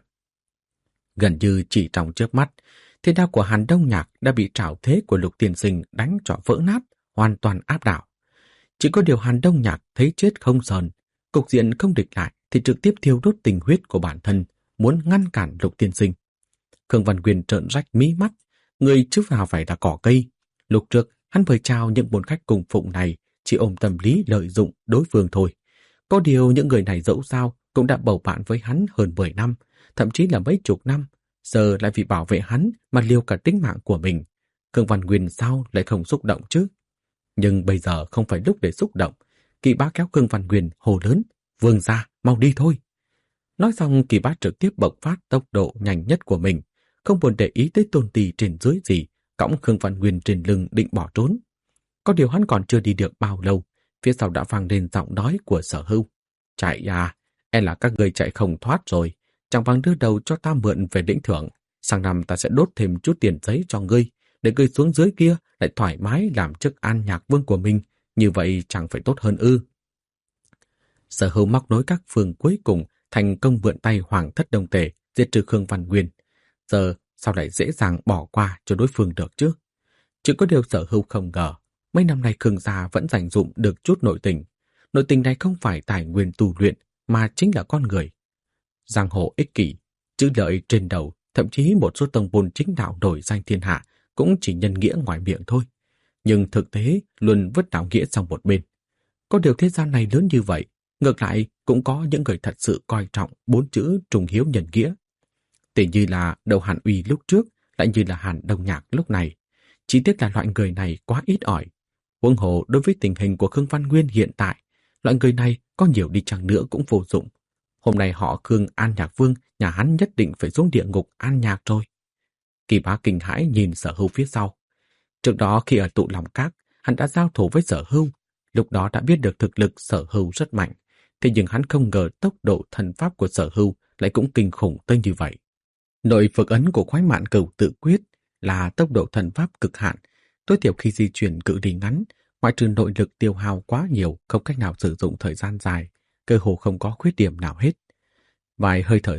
Gần như chỉ trong chớp mắt, thế đao của Hàn Đông Nhạc đã bị trảo thế của Lục tiên sinh đánh cho vỡ nát, hoàn toàn áp đảo. Chỉ có điều Hàn Đông Nhạc thấy chết không sờn, cục diện không địch lại thì trực tiếp thiêu đốt tình huyết của bản thân, muốn ngăn cản Lục tiên sinh. Khương Văn Quyền trợn rách mí mắt, người chứ nào phải là cỏ cây. Lúc trước, hắn mời chào những bốn khách cùng phụng này chỉ ôm tâm lý lợi dụng đối phương thôi. Có điều những người này dẫu sao cũng đã bầu bạn với hắn hơn mười năm, thậm chí là mấy chục năm, giờ lại vì bảo vệ hắn mà liều cả tính mạng của mình. Khương Văn Quyền sao lại không xúc động chứ? Nhưng bây giờ không phải lúc để xúc động. Kỳ bá kéo Khương Văn Quyền hồ lớn, vương gia, mau đi thôi. Nói xong Kỳ bá trực tiếp bộc phát tốc độ nhanh nhất của mình, không buồn để ý tới tôn tỳ trên dưới gì, cõng Khương Văn Nguyên trên lưng định bỏ trốn. Có điều hắn còn chưa đi được bao lâu, phía sau đã vang lên giọng nói của Sở Hưu. Chạy à, e là các ngươi chạy không thoát rồi, chẳng bằng đưa đầu cho ta mượn về lĩnh thưởng, sang năm ta sẽ đốt thêm chút tiền giấy cho ngươi, để ngươi xuống dưới kia lại thoải mái làm chức An Nhạc Vương của mình, như vậy chẳng phải tốt hơn ư? Sở Hưu móc nối các phương cuối cùng thành công mượn tay Hoàng thất Đông Tề diệt trừ Khương Văn Nguyên. Giờ sao lại dễ dàng bỏ qua cho đối phương được chứ? Chỉ có điều Sở Hưu không ngờ, mấy năm nay Khương gia vẫn dành dụm được chút nội tình. Nội tình này không phải tài nguyên tu luyện, mà chính là con người. Giang hồ ích kỷ, chữ lợi trên đầu, thậm chí một số tông môn chính đạo nổi danh thiên hạ cũng chỉ nhân nghĩa ngoài miệng thôi. Nhưng thực tế luôn vứt đạo nghĩa sang một bên. Có điều thế gian này lớn như vậy, ngược lại cũng có những người thật sự coi trọng bốn chữ trùng hiếu nhân nghĩa. Tỉ như là Đầu Hàn Uy lúc trước, lại như là Hàn Đông Nhạc lúc này. Chỉ tiếc là loại người này quá ít ỏi. Huống hồ đối với tình hình của Khương Văn Nguyên hiện tại, loại người này có nhiều đi chăng nữa cũng vô dụng. Hôm nay họ Khương An Nhạc Vương, nhà hắn nhất định phải xuống địa ngục An Nhạc rồi. Kỳ bá kinh hãi nhìn Sở Hưu phía sau. Trước đó khi ở tụ lòng các, hắn đã giao thủ với Sở Hưu, lúc đó đã biết được thực lực Sở Hưu rất mạnh. Thế nhưng hắn không ngờ tốc độ thần pháp của Sở Hưu lại cũng kinh khủng tới như vậy. Nội phược ấn của Khoái Mạn Cửu tự quyết là tốc độ thần pháp cực hạn, tối thiểu khi di chuyển cự ly ngắn, ngoại trừ nội lực tiêu hao quá nhiều, không cách nào sử dụng thời gian dài, cơ hồ không có khuyết điểm nào hết. Vài hơi thở sau,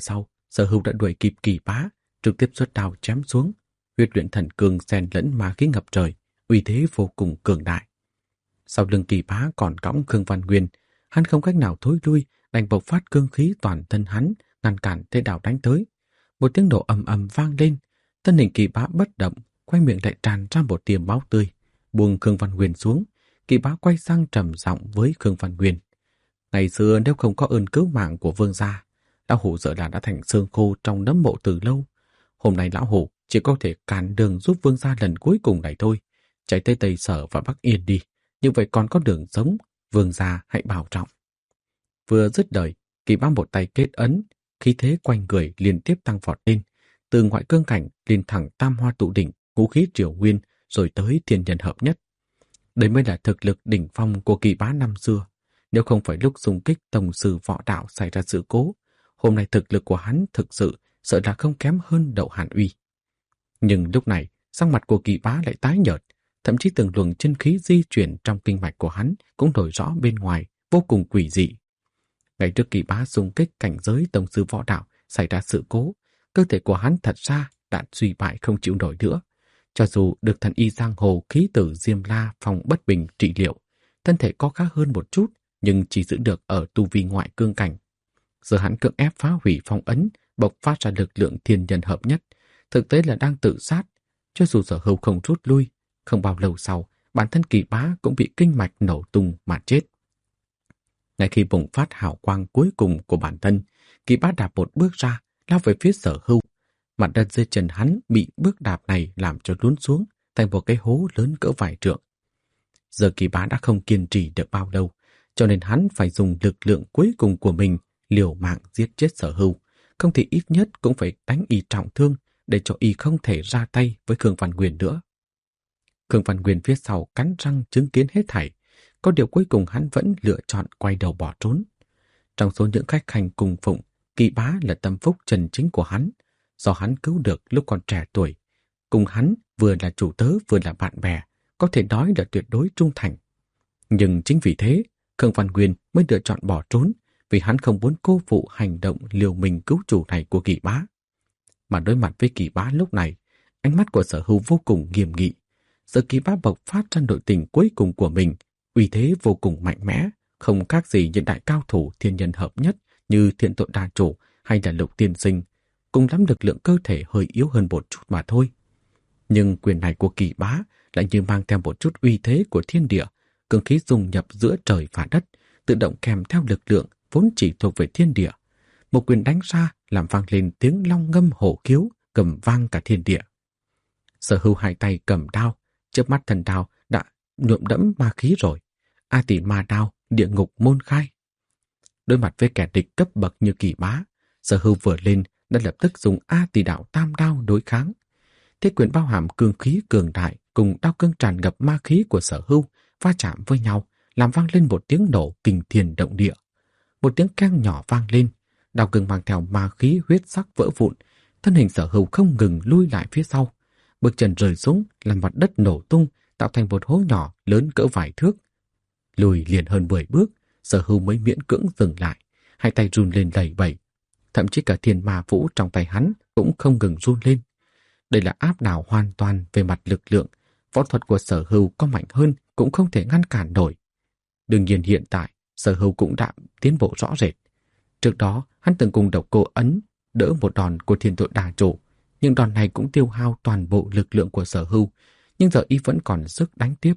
Sở Hưu đã đuổi kịp Kỳ Bá, trực tiếp xuất đao chém xuống. Huyết luyện thần cương xen lẫn ma khí ngập trời, uy thế vô cùng cường đại. Sau lưng Kỳ Bá còn cõng Khương Văn Nguyên, hắn không cách nào thối lui, đành bộc phát cương khí toàn thân hắn, ngăn cản thế đao đánh tới. Một tiếng nổ ầm ầm vang lên, thân hình Kỳ Bá bất động, quanh miệng lại tràn ra một tia máu tươi, buông Khương Văn Nguyên xuống. Kỳ Bá quay sang trầm giọng với Khương Văn Nguyên: ngày xưa nếu không có ơn cứu mạng của vương gia, lão hủ sợ là đã thành xương khô trong nấm mộ từ lâu. Hôm nay lão hủ chỉ có thể cản đường giúp vương gia lần cuối cùng này thôi. Chạy tới Tây Sở và Bắc Yên đi, như vậy còn có đường sống, vương gia hãy bảo trọng. Vừa dứt lời, Kỳ Bá một tay kết ấn, khí thế quanh người liên tiếp tăng vọt lên, từ ngoại cương cảnh lên thẳng tam hoa tụ đỉnh, ngũ khí triều nguyên, rồi tới thiên nhân hợp nhất. Đây mới là thực lực đỉnh phong của Kỳ Bá năm xưa. Nếu không phải lúc xung kích tổng sư võ đạo xảy ra sự cố, hôm nay thực lực của hắn thực sự sợ là không kém hơn Đậu Hàn Uy. Nhưng lúc này, sắc mặt của Kỳ Bá lại tái nhợt, thậm chí từng luồng chân khí di chuyển trong kinh mạch của hắn cũng nổi rõ bên ngoài, vô cùng quỷ dị. Ngay trước Kỳ Bá xung kích cảnh giới tổng sư võ đạo xảy ra sự cố, cơ thể của hắn thật ra đã suy bại không chịu nổi nữa. Cho dù được thần y giang hồ khí tử Diêm La phòng bất bình trị liệu, thân thể có khá hơn một chút, nhưng chỉ giữ được ở tu vi ngoại cương cảnh. Giờ hắn cưỡng ép phá hủy phong ấn, bộc phát ra lực lượng thiên nhân hợp nhất, thực tế là đang tự sát. Cho dù Sở Hưu không rút lui, không bao lâu sau, bản thân Kỳ Bá cũng bị kinh mạch nổ tung mà chết. Ngay khi bùng phát hào quang cuối cùng của bản thân, Kỳ Bá đạp một bước ra, lao về phía Sở Hưu. Mặt đất dưới chân hắn bị bước đạp này làm cho lún xuống thành một cái hố lớn cỡ vài trượng. Giờ Kỳ Bá đã không kiên trì được bao lâu, cho nên hắn phải dùng lực lượng cuối cùng của mình liều mạng giết chết Sở Hưu, không thì ít nhất cũng phải đánh y trọng thương để cho y không thể ra tay với Khương Văn Nguyên nữa. Khương Văn Nguyên phía sau cắn răng chứng kiến hết thảy, có điều cuối cùng hắn vẫn lựa chọn quay đầu bỏ trốn. Trong số những khách hành cùng phụng, Kỳ Bá là tâm phúc chân chính của hắn, do hắn cứu được lúc còn trẻ tuổi. Cùng hắn vừa là chủ tớ vừa là bạn bè, có thể nói là tuyệt đối trung thành. Nhưng chính vì thế, Khương Văn Nguyên mới lựa chọn bỏ trốn, vì hắn không muốn cô phụ hành động liều mình cứu chủ này của Kỳ Bá. Mà đối mặt với Kỳ Bá lúc này, ánh mắt của Sở Hưu vô cùng nghiêm nghị. Giờ Kỳ Bá bộc phát ra nội tình cuối cùng của mình, uy thế vô cùng mạnh mẽ, không khác gì những đại cao thủ thiên nhân hợp nhất như Thiên Tội Đa Chủ hay là Lục Tiên Sinh, cùng lắm lực lượng cơ thể hơi yếu hơn một chút mà thôi. Nhưng quyền này của Kỳ Bá lại như mang theo một chút uy thế của thiên địa, cường khí dung nhập giữa trời và đất, tự động kèm theo lực lượng vốn chỉ thuộc về thiên địa. Một quyền đánh ra làm vang lên tiếng long ngâm hổ khiếu, cầm vang cả thiên địa. Sở Hưu hai tay cầm đao, chớp mắt thần đao đã nhuộm đẫm ma khí rồi. A Tỷ Ma Đao, địa ngục môn khai. Đối mặt với kẻ địch cấp bậc như Kỳ Bá, Sở Hưu vừa lên đã lập tức dùng A Tỷ Đạo Tam Đao đối kháng. Thế quyền bao hàm cương khí cường đại cùng đao cương tràn ngập ma khí của Sở Hưu va chạm với nhau, làm vang lên một tiếng nổ kinh thiên động địa. Một tiếng keng nhỏ vang lên, đao cương mang theo ma khí huyết sắc vỡ vụn, thân hình Sở Hưu không ngừng lui lại phía sau, bước chân rơi xuống làm mặt đất nổ tung, tạo thành một hố nhỏ lớn cỡ vài thước. Lùi liền hơn mười bước, Sở Hưu mới miễn cưỡng dừng lại, hai tay run lên lẩy bẩy, thậm chí cả thiên ma vũ trong tay hắn cũng không ngừng run lên. Đây là áp đảo hoàn toàn về mặt lực lượng, võ thuật của Sở Hưu có mạnh hơn cũng không thể ngăn cản nổi. Đương nhiên hiện tại, Sở Hưu cũng đã tiến bộ rõ rệt. Trước đó, hắn từng cùng Độc Cô Ấn đỡ một đòn của Thiên Tội Đa Chủ, nhưng đòn này cũng tiêu hao toàn bộ lực lượng của Sở Hưu, nhưng giờ y vẫn còn sức đánh tiếp.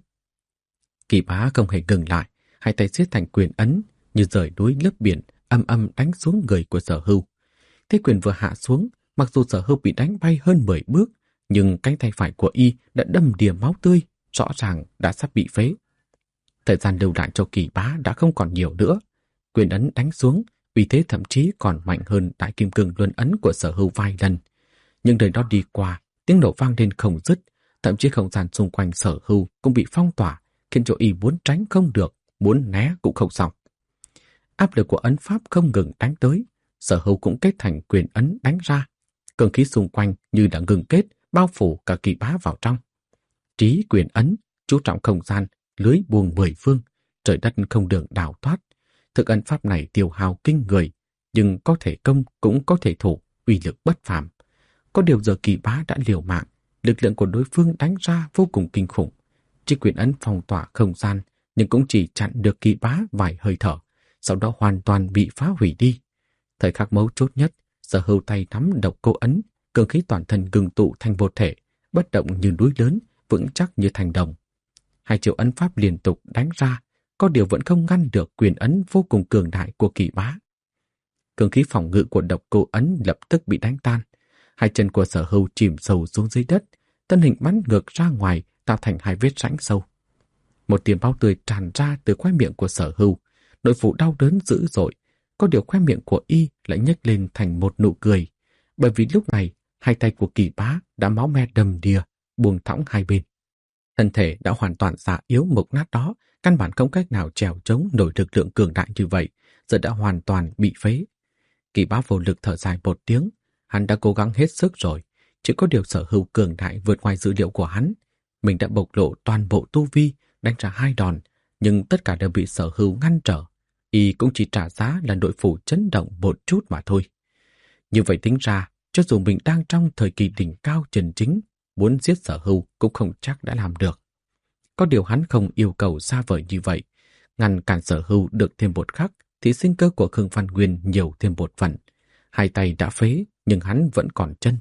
Kỳ Bá không hề ngừng lại, hai tay siết thành quyền ấn, như rời núi lấp biển, âm âm đánh xuống người của Sở Hưu. Thế quyền vừa hạ xuống, mặc dù Sở Hưu bị đánh bay hơn mười bước, nhưng cánh tay phải của y đã đâm đìa máu tươi, rõ ràng đã sắp bị phế. Thời gian lưu lại cho Kỳ Bá đã không còn nhiều nữa. Quyền ấn đánh xuống, uy thế thậm chí còn mạnh hơn Đại Kim Cương Luân ấn của Sở Hưu vài lần. Nhưng đời đó đi qua, tiếng nổ vang lên không dứt, thậm chí không gian xung quanh Sở Hưu cũng bị phong tỏa, khiến cho y muốn tránh không được, muốn né cũng không xong. Áp lực của ấn pháp không ngừng đánh tới, Sở Hưu cũng kết thành quyền ấn đánh ra. Cường khí xung quanh như đã ngừng kết, bao phủ cả Kỳ Bá vào trong. Trí quyền ấn, chú trọng không gian, lưới buông mười phương, trời đất không đường đào thoát. Thực ấn pháp này tiêu hao kinh người, nhưng có thể công cũng có thể thủ, uy lực bất phàm. Có điều giờ Kỳ Bá đã liều mạng, lực lượng của đối phương đánh ra vô cùng kinh khủng. Chiếc quyền ấn phong tỏa không gian, nhưng cũng chỉ chặn được Kỳ Bá vài hơi thở, sau đó hoàn toàn bị phá hủy đi. Thời khắc mấu chốt nhất, Sở Hưu tay nắm độc cô ấn, cường khí toàn thân ngưng tụ thành một thể, bất động như núi lớn, vững chắc như thành đồng. Hai chiêu ấn pháp liên tục đánh ra, có điều vẫn không ngăn được quyền ấn vô cùng cường đại của Kỳ Bá. Cường khí phòng ngự của độc cô ấn lập tức bị đánh tan. Hai chân của Sở Hưu chìm sâu xuống dưới đất, thân hình bắn ngược ra ngoài, tạo thành hai vết rãnh sâu. Một tia máu tươi tràn ra từ khóe miệng của Sở Hưu, nội phủ đau đớn dữ dội. Có điều khóe miệng của y lại nhếch lên thành một nụ cười, bởi vì lúc này hai tay của Kỳ Bá đã máu me đầm đìa, buông thõng hai bên. Thân thể đã hoàn toàn già yếu mục nát đó, căn bản không cách nào trèo chống nổi lực lượng cường đại như vậy, giờ đã hoàn toàn bị phế. Kỳ Bá vô lực thở dài một tiếng, hắn đã cố gắng hết sức rồi, chỉ có điều Sở Hưu cường đại vượt ngoài dữ liệu của hắn. Mình đã bộc lộ toàn bộ tu vi, đánh ra hai đòn, nhưng tất cả đều bị Sở Hưu ngăn trở. Y cũng chỉ trả giá là nội phủ chấn động một chút mà thôi. Như vậy tính ra, cho dù mình đang trong thời kỳ đỉnh cao chân chính, muốn giết Sở Hưu cũng không chắc đã làm được. Có điều hắn không yêu cầu xa vời như vậy. Ngăn cản Sở Hưu được thêm một khắc, thì sinh cơ của Khương Văn Nguyên nhiều thêm một phần. Hai tay đã phế, nhưng hắn vẫn còn chân.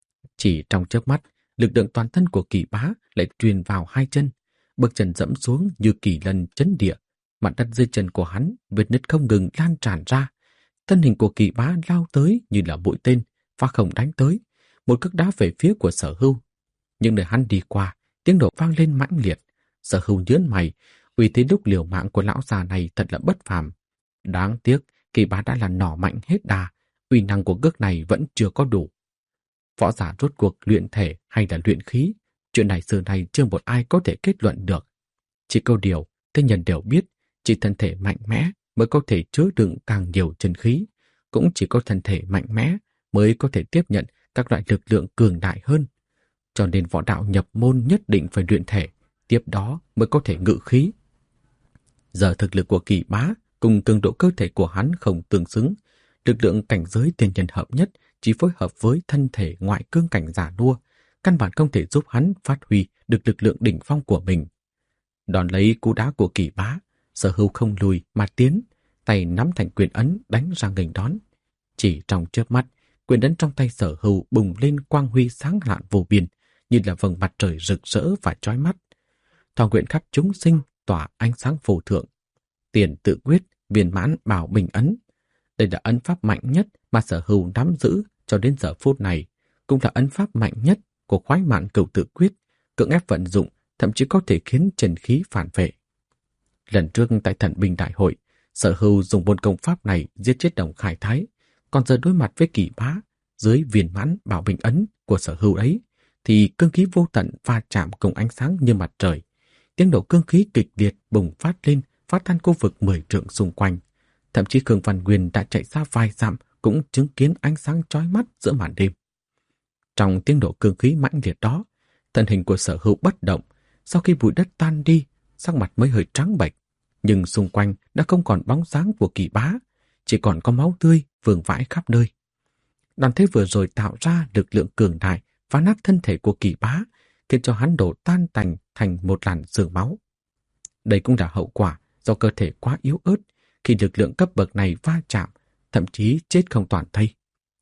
Chỉ trong chớp mắt, lực lượng toàn thân của Kỳ Bá lại truyền vào hai chân. Bước chân dẫm xuống như kỳ lân chấn địa. Mặt đất dưới chân của hắn, vết nứt không ngừng lan tràn ra. Thân hình của Kỳ Bá lao tới như là mũi tên, phá không đánh tới. Một cước đá về phía của Sở Hưu. Nhưng để hắn đi qua, tiếng nổ vang lên mãnh liệt. Sở Hưu nhướng mày, uy thế lúc liều mạng của lão già này thật là bất phàm. Đáng tiếc, Kỳ Bá đã là nỏ mạnh hết đà, uy năng của cước này vẫn chưa có đủ. Võ giả rốt cuộc luyện thể hay là luyện khí, chuyện này xưa nay chưa một ai có thể kết luận được. Chỉ câu điều, thế nhân đều biết, chỉ thân thể mạnh mẽ mới có thể chứa đựng càng nhiều chân khí, cũng chỉ có thân thể mạnh mẽ mới có thể tiếp nhận các loại lực lượng cường đại hơn. Cho nên võ đạo nhập môn nhất định phải luyện thể, tiếp đó mới có thể ngự khí. Giờ thực lực của Kỳ Bá cùng cường độ cơ thể của hắn không tương xứng, lực lượng cảnh giới tiên nhân hợp nhất chỉ phối hợp với thân thể ngoại cương cảnh giả nua, căn bản không thể giúp hắn phát huy được lực lượng đỉnh phong của mình. Đòn lấy cú đá của Kỳ Bá, Sở Hưu không lùi mà tiến, tay nắm thành quyền ấn đánh ra nghênh đón. Chỉ trong chớp mắt, quyền ấn trong tay Sở Hưu bùng lên quang huy sáng lạn vô biên, như là vầng mặt trời rực rỡ và chói mắt. Thọ nguyện khắp chúng sinh tỏa ánh sáng phổ thượng. Tiền tự quyết, viên mãn bảo bình ấn. Đây là ấn pháp mạnh nhất mà Sở Hưu nắm giữ cho đến giờ phút này, cũng là ấn pháp mạnh nhất của khoái mạn cửu tự quyết, cưỡng ép vận dụng, thậm chí có thể khiến chân khí phản vệ. Lần trước tại Thần Binh Đại hội, Sở Hưu dùng môn công pháp này giết chết Đồng Khải Thái, còn giờ đối mặt với Kỳ Bá, dưới viên mãn bảo bình ấn của Sở Hưu ấy, thì cương khí vô tận va chạm cùng ánh sáng như mặt trời. Tiếng nổ cương khí kịch liệt bùng phát lên, phát tan khu vực mười trượng xung quanh. Thậm chí Khương Văn Nguyên đã chạy ra vài dặm cũng chứng kiến ánh sáng chói mắt giữa màn đêm. Trong tiếng nổ cương khí mãnh liệt đó, thân hình của Sở Hưu bất động. Sau khi bụi đất tan đi, sắc mặt mới hơi trắng bệch, nhưng xung quanh đã không còn bóng dáng của Kỳ Bá, chỉ còn có máu tươi vương vãi khắp nơi. Đòn thế vừa rồi tạo ra lực lượng cường đại phá nát thân thể của Kỳ Bá, khiến cho hắn đổ tan tành thành một làn sương máu. Đây cũng là hậu quả do cơ thể quá yếu ớt, khi lực lượng cấp bậc này va chạm, thậm chí chết không toàn thây.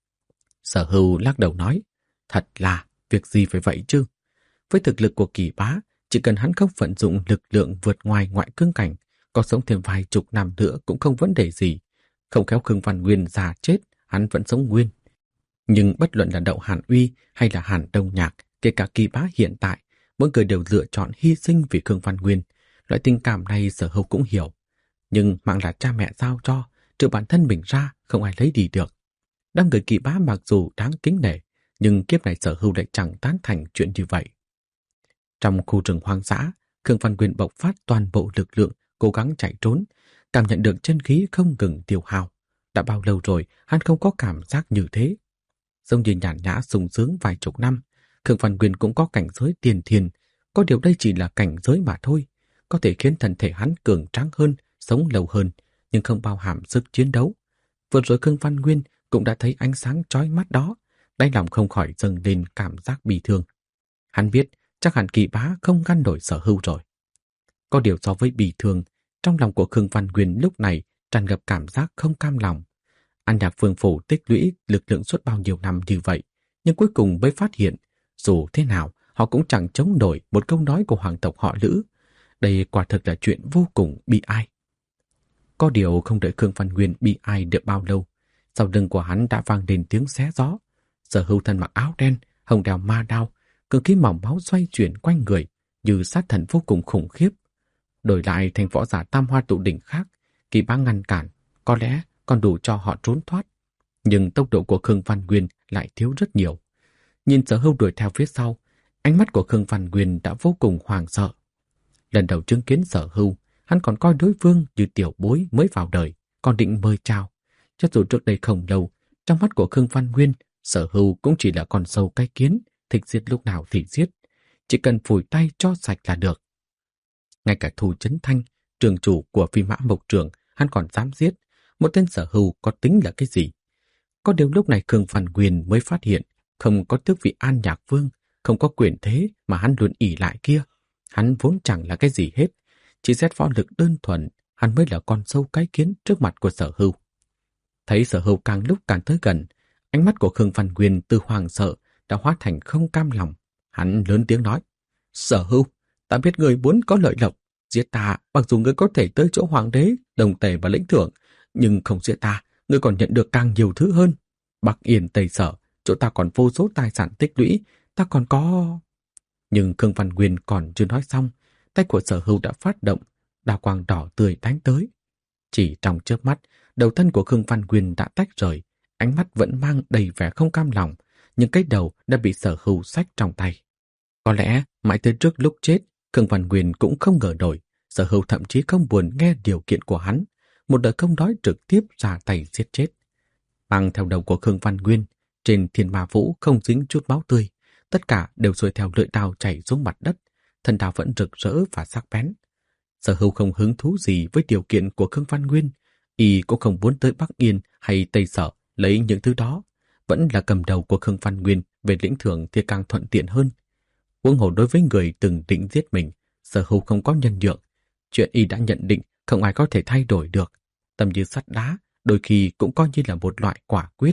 Sở Hưu lắc đầu nói, thật là, việc gì phải vậy chứ? Với thực lực của Kỳ Bá, chỉ cần hắn không vận dụng lực lượng vượt ngoài ngoại cương cảnh, có sống thêm vài chục năm nữa cũng không vấn đề gì. Không khéo Khương Văn Nguyên già chết, hắn vẫn sống nguyên. Nhưng bất luận là Đậu Hàn Uy hay là Hàn Đông Nhạc, kể cả Kỳ Bá hiện tại, mỗi người đều lựa chọn hy sinh vì Khương Văn Nguyên. Loại tình cảm này Sở Hưu cũng hiểu. Nhưng mạng là cha mẹ giao cho, trừ bản thân mình ra không ai lấy đi được. Đám người Kỳ Bá mặc dù đáng kính nể, nhưng kiếp này Sở Hưu lại chẳng tán thành chuyện như vậy. Trong khu rừng hoang dã, Khương Văn Nguyên bộc phát toàn bộ lực lượng, cố gắng chạy trốn, cảm nhận được chân khí không ngừng tiêu hao. Đã bao lâu rồi hắn không có cảm giác như thế. Giống như nhàn nhã sung sướng vài chục năm, Khương Văn Nguyên cũng có cảnh giới tiền thiền, có điều đây chỉ là cảnh giới mà thôi, có thể khiến thân thể hắn cường tráng hơn, sống lâu hơn, nhưng không bao hàm sức chiến đấu. Vừa rồi Khương Văn Nguyên cũng đã thấy ánh sáng chói mắt đó, đáy lòng không khỏi dâng lên cảm giác bi thương. Hắn biết chắc hẳn Kỳ Bá không ngăn nổi Sở Hưu rồi. Có điều so với bi thương, trong lòng của Khương Văn Nguyên lúc này tràn ngập cảm giác không cam lòng. An Nhạc Vương phủ tích lũy lực lượng suốt bao nhiêu năm như vậy, nhưng cuối cùng mới phát hiện, dù thế nào họ cũng chẳng chống nổi một câu nói của hoàng tộc họ Lữ. Đây quả thực là chuyện vô cùng bi ai. Có điều không đợi Khương Văn Nguyên bi ai được bao lâu, sau lưng của hắn đã vang lên tiếng xé gió. Sở Hưu thân mặc áo đen, hồng đeo ma đao, cương khí mỏng máu xoay chuyển quanh người như sát thần vô cùng khủng khiếp. Đổi lại thành võ giả tam hoa tụ đỉnh khác, Kỳ Bá ngăn cản, có lẽ còn đủ cho họ trốn thoát. Nhưng tốc độ của Khương Văn Nguyên lại thiếu rất nhiều. Nhìn Sở Hưu đuổi theo phía sau, ánh mắt của Khương Văn Nguyên đã vô cùng hoảng sợ. Lần đầu chứng kiến Sở Hưu, hắn còn coi đối phương như tiểu bối mới vào đời, còn định mời chào. Cho dù trước đây không lâu, trong mắt của Khương Văn Nguyên, Sở Hưu cũng chỉ là con sâu cái kiến, thích giết lúc nào thì giết. Chỉ cần phủi tay cho sạch là được. Ngay cả Thu Chấn Thanh, trường chủ của Phi Mã Mộc Trường, hắn còn dám giết. Một tên Sở Hưu có tính là cái gì? Có điều lúc này Khương Văn Nguyên mới phát hiện, không có tước vị An Nhạc Vương, không có quyền thế mà hắn luôn ỷ lại kia. Hắn vốn chẳng là cái gì hết. Chỉ xét võ lực đơn thuần, hắn mới là con sâu cái kiến trước mặt của Sở Hưu. Thấy Sở Hưu càng lúc càng tới gần, ánh mắt của Khương Văn Nguyên từ hoàng sợ đã hóa thành không cam lòng. Hắn lớn tiếng nói, Sở Hưu, ta biết người muốn có lợi lộc. Giết ta, mặc dù người có thể tới chỗ hoàng đế, đồng tề và lĩnh thưởng, nhưng không giết ta, người còn nhận được càng nhiều thứ hơn. Bắc Yên Tây Sở, chỗ ta còn vô số tài sản tích lũy, ta còn có... Nhưng Khương Văn Nguyên còn chưa nói xong, tay của Sở Hưu đã phát động, đao quang đỏ tươi đánh tới. Chỉ trong chớp mắt, đầu thân của Khương Văn Nguyên đã tách rời, ánh mắt vẫn mang đầy vẻ không cam lòng, nhưng cái đầu đã bị Sở Hưu xách trong tay. Có lẽ mãi tới trước lúc chết, Khương Văn Nguyên cũng không ngờ nổi, Sở Hưu thậm chí không buồn nghe điều kiện của hắn, một đời không đói trực tiếp ra tay giết chết. Mang theo đầu của Khương Văn Nguyên, trên Thiên Ma Vũ không dính chút máu tươi, tất cả đều xuôi theo lưỡi đao chảy xuống mặt đất, thân đao vẫn rực rỡ và sắc bén. Sở Hưu không hứng thú gì với điều kiện của Khương Văn Nguyên, y cũng không muốn tới Bắc Yên hay Tây Sở lấy những thứ đó, vẫn là cầm đầu của Khương Văn Nguyên về lĩnh thưởng thì càng thuận tiện hơn. Huống hồ đối với người từng định giết mình, Sở Hưu không có nhân nhượng, chuyện y đã nhận định không ai có thể thay đổi được. Tâm như sắt đá, đôi khi cũng coi như là một loại quả quyết.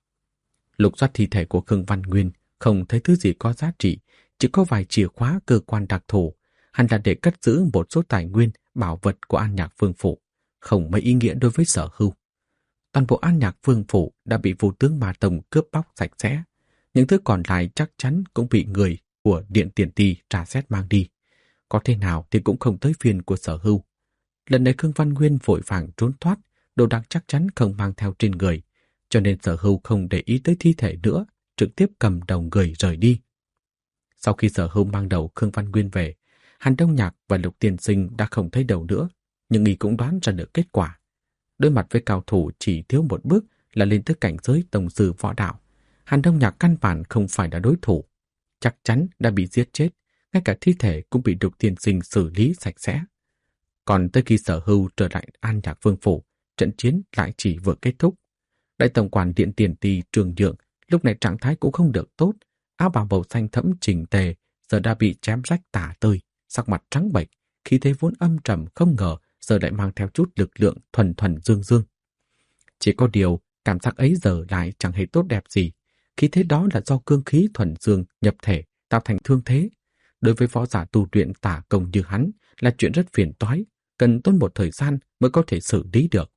Lục soát thi thể của Khương Văn Nguyên, không thấy thứ gì có giá trị, chỉ có vài chìa khóa cơ quan đặc thù, hẳn là để cất giữ một số tài nguyên, bảo vật của An Nhạc Vương phủ, không mấy ý nghĩa đối với Sở Hưu. Toàn bộ An Nhạc Vương phủ đã bị Vô Tướng Ma Tông cướp bóc sạch sẽ, những thứ còn lại chắc chắn cũng bị người của Điện Tiền Ti tra xét mang đi. Có thế nào thì cũng không tới phiên của Sở Hưu. Lần này Khương Văn Nguyên vội vàng trốn thoát, đồ đạc chắc chắn không mang theo trên người, cho nên Sở Hưu không để ý tới thi thể nữa, trực tiếp cầm đầu người rời đi. Sau khi Sở Hưu mang đầu Khương Văn Nguyên về, Hàn Đông Nhạc và Lục Tiên Sinh đã không thấy đầu nữa, nhưng y cũng đoán ra được kết quả. Đối mặt với cao thủ chỉ thiếu một bước là lên tới cảnh giới tổng sư võ đạo, Hàn Đông Nhạc căn bản không phải là đối thủ, chắc chắn đã bị giết chết, ngay cả thi thể cũng bị Lục Tiên Sinh xử lý sạch sẽ. Còn tới khi Sở Hưu trở lại An Nhạc Vương phủ, trận chiến lại chỉ vừa kết thúc. Đại tổng quản Điện Tiền Ti Trường Nhượng lúc này trạng thái cũng không được tốt, áo bào màu xanh thẫm chỉnh tề giờ đã bị chém rách tả tơi, sắc mặt trắng bệch, khí thế vốn âm trầm không ngờ giờ lại mang theo chút lực lượng thuần thuần dương dương. Chỉ có điều, cảm giác ấy giờ lại chẳng hề tốt đẹp gì, khí thế đó là do cương khí thuần dương nhập thể tạo thành thương thế. Đối với võ giả tu luyện tả công như hắn là chuyện rất phiền toái, cần tốn một thời gian mới có thể xử lý được.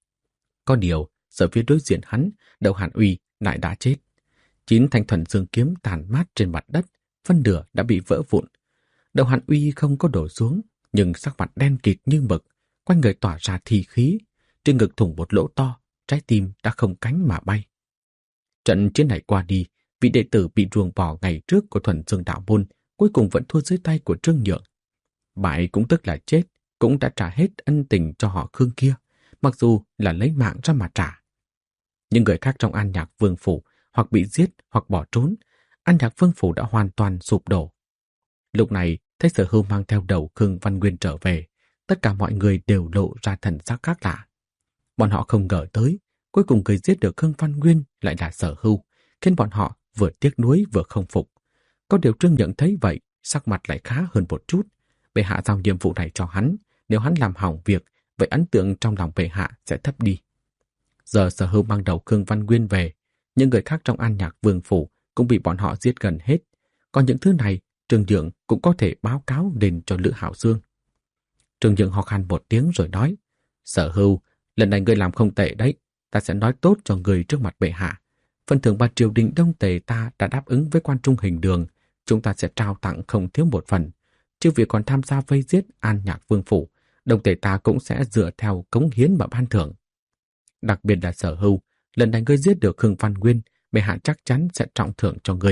Có điều, giờ phía đối diện hắn, Đầu Hàn Uy lại đã chết. Chín thanh thuần dương kiếm tàn mát trên mặt đất, phân nửa đã bị vỡ vụn. Đầu Hàn Uy không có đổ xuống, nhưng sắc mặt đen kịt như mực, quanh người tỏa ra thi khí, trên ngực thủng một lỗ to, trái tim đã không cánh mà bay. Trận chiến này qua đi, vị đệ tử bị ruồng bỏ ngày trước của Thuần Dương Đạo Môn cuối cùng vẫn thua dưới tay của Trương Nhượng. Bại cũng tức là chết, cũng đã trả hết ân tình cho họ Khương kia, mặc dù là lấy mạng ra mà trả. Những người khác trong An Nhạc Vương phủ hoặc bị giết hoặc bỏ trốn, An Nhạc Vương phủ đã hoàn toàn sụp đổ. Lúc này, thấy Sở Hưu mang theo đầu Khương Văn Nguyên trở về, tất cả mọi người đều lộ ra thần sắc khác lạ. Bọn họ không ngờ tới, Cuối cùng người giết được Khương Văn Nguyên lại là Sở Hưu, khiến bọn họ vừa tiếc nuối vừa không phục. Có điều Trương Nhượng thấy vậy, sắc mặt lại khá hơn một chút. Bệ hạ giao nhiệm vụ này cho hắn, nếu hắn làm hỏng việc, vậy ấn tượng trong lòng bệ hạ sẽ thấp đi. Giờ Sở Hưu mang đầu Khương Văn Nguyên về, những người khác trong An Nhạc Vương phủ cũng bị bọn họ giết gần hết. Còn những thứ này, Trương Nhượng cũng có thể báo cáo đến cho Lữ Hạo Dương. Trương Nhượng ho khan một tiếng rồi nói, Sở Hưu, lần này ngươi làm không tệ đấy, ta sẽ nói tốt cho ngươi trước mặt bệ hạ. Phần thưởng mà triều đình Đông Tề ta đã đáp ứng với quan trung Hình Đường, chúng ta sẽ trao tặng không thiếu một phần. Chứ việc còn tham gia vây giết An Nhạc Vương phủ, Đông Tề ta cũng sẽ dựa theo cống hiến mà ban thưởng. Đặc biệt là Sở Hưu, lần này ngươi giết được Khương Văn Nguyên, bệ hạ chắc chắn sẽ trọng thưởng cho ngươi.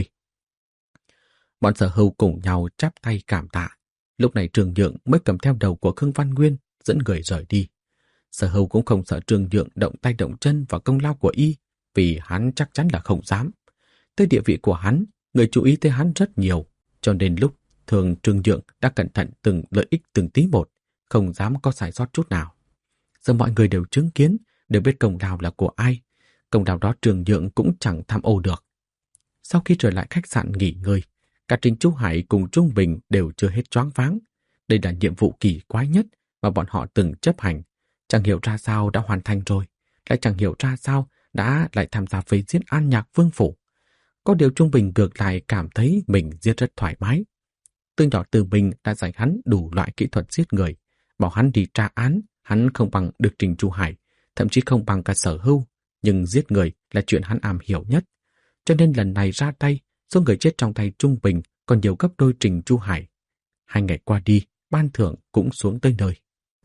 Bọn Sở Hưu cùng nhau chắp tay cảm tạ. Lúc này Trương Nhượng mới cầm theo đầu của Khương Văn Nguyên, dẫn người rời đi. Sở Hưu cũng không sợ Trương Nhượng động tay động chân vào công lao của y, vì hắn chắc chắn là không dám. Tới địa vị của hắn, người chú ý tới hắn rất nhiều, cho nên lúc thường Trương Nhượng đã cẩn thận từng lợi ích từng tí một, không dám có sai sót chút nào. Giờ mọi người đều chứng kiến, đều biết công lao là của ai. Công lao đó Trương Nhượng cũng chẳng tham ô được. Sau khi trở lại khách sạn nghỉ ngơi, cả Trình Chu Hải cùng Trung Bình đều chưa hết choáng váng. Đây là nhiệm vụ kỳ quái nhất mà bọn họ từng chấp hành. Chẳng hiểu ra sao đã hoàn thành rồi, lại chẳng hiểu ra sao đã lại tham gia vây giết An Nhạc Vương phủ. Có điều Trung Bình ngược lại cảm thấy mình giết rất thoải mái. Từ nhỏ Từ Bình đã dạy hắn đủ loại kỹ thuật giết người, bảo hắn đi tra án, hắn không bằng được Trình Chu Hải, thậm chí không bằng cả Sở Hưu, nhưng giết người là chuyện hắn am hiểu nhất. Cho nên lần này ra tay, số người chết trong tay Trung Bình còn nhiều gấp đôi Trình Chu Hải. Hai ngày qua đi, ban thưởng cũng xuống tới nơi.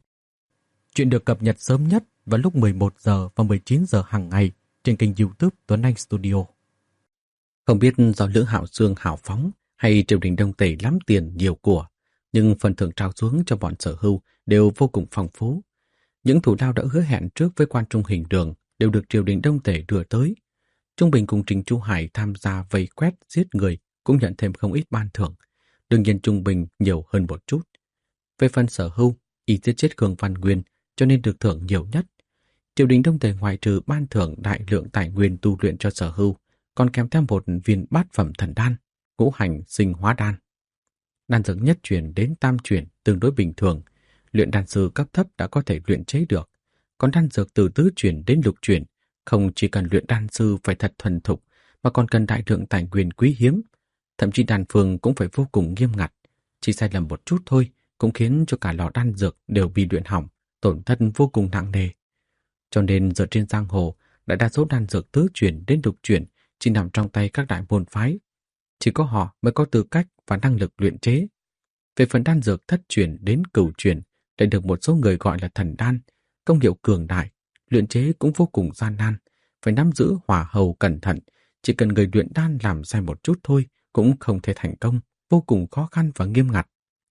Chuyện được cập nhật sớm nhất vào lúc mười một giờ và mười chín giờ hàng ngày trên kênh YouTube Tuấn Anh Studio. Không biết do Lữ Hạo Dương hào phóng hay triều đình Đông Tề lắm tiền nhiều của, nhưng phần thưởng trao xuống cho bọn Sở Hưu đều vô cùng phong phú. Những thủ lao đã hứa hẹn trước với quan trung Hình Đường đều được triều đình Đông Tề đưa tới. Trung Bình cùng Trình Chu Hải tham gia vây quét giết người cũng nhận thêm không ít ban thưởng. Đương nhiên Trung Bình nhiều hơn một chút. Về phần Sở Hưu, y giết chết Khương Văn Nguyên cho nên được thưởng nhiều nhất. Triều đình Đông Tề ngoại trừ ban thưởng đại lượng tài nguyên tu luyện cho Sở Hưu, còn kèm theo một viên bát phẩm thần đan, ngũ hành sinh hóa đan. Đan dược nhất chuyển đến tam chuyển tương đối bình thường, luyện đan sư cấp thấp đã có thể luyện chế được. Còn đan dược từ tứ chuyển đến lục chuyển, không chỉ cần luyện đan sư phải thật thuần thục, mà còn cần đại lượng tài nguyên quý hiếm. Thậm chí đan phương cũng phải vô cùng nghiêm ngặt. Chỉ sai lầm một chút thôi cũng khiến cho cả lò đan dược đều bị luyện hỏng, tổn thất vô cùng nặng nề. Cho nên giờ trên giang hồ, đại đa số đan dược tứ chuyển đến lục chuyển chỉ nằm trong tay các đại môn phái. Chỉ có họ mới có tư cách và năng lực luyện chế. Về phần đan dược thất chuyển đến cửu chuyển, lại được một số người gọi là thần đan, công hiệu cường đại, luyện chế cũng vô cùng gian nan, phải nắm giữ hỏa hầu cẩn thận, chỉ cần người luyện đan làm sai một chút thôi cũng không thể thành công, vô cùng khó khăn và nghiêm ngặt.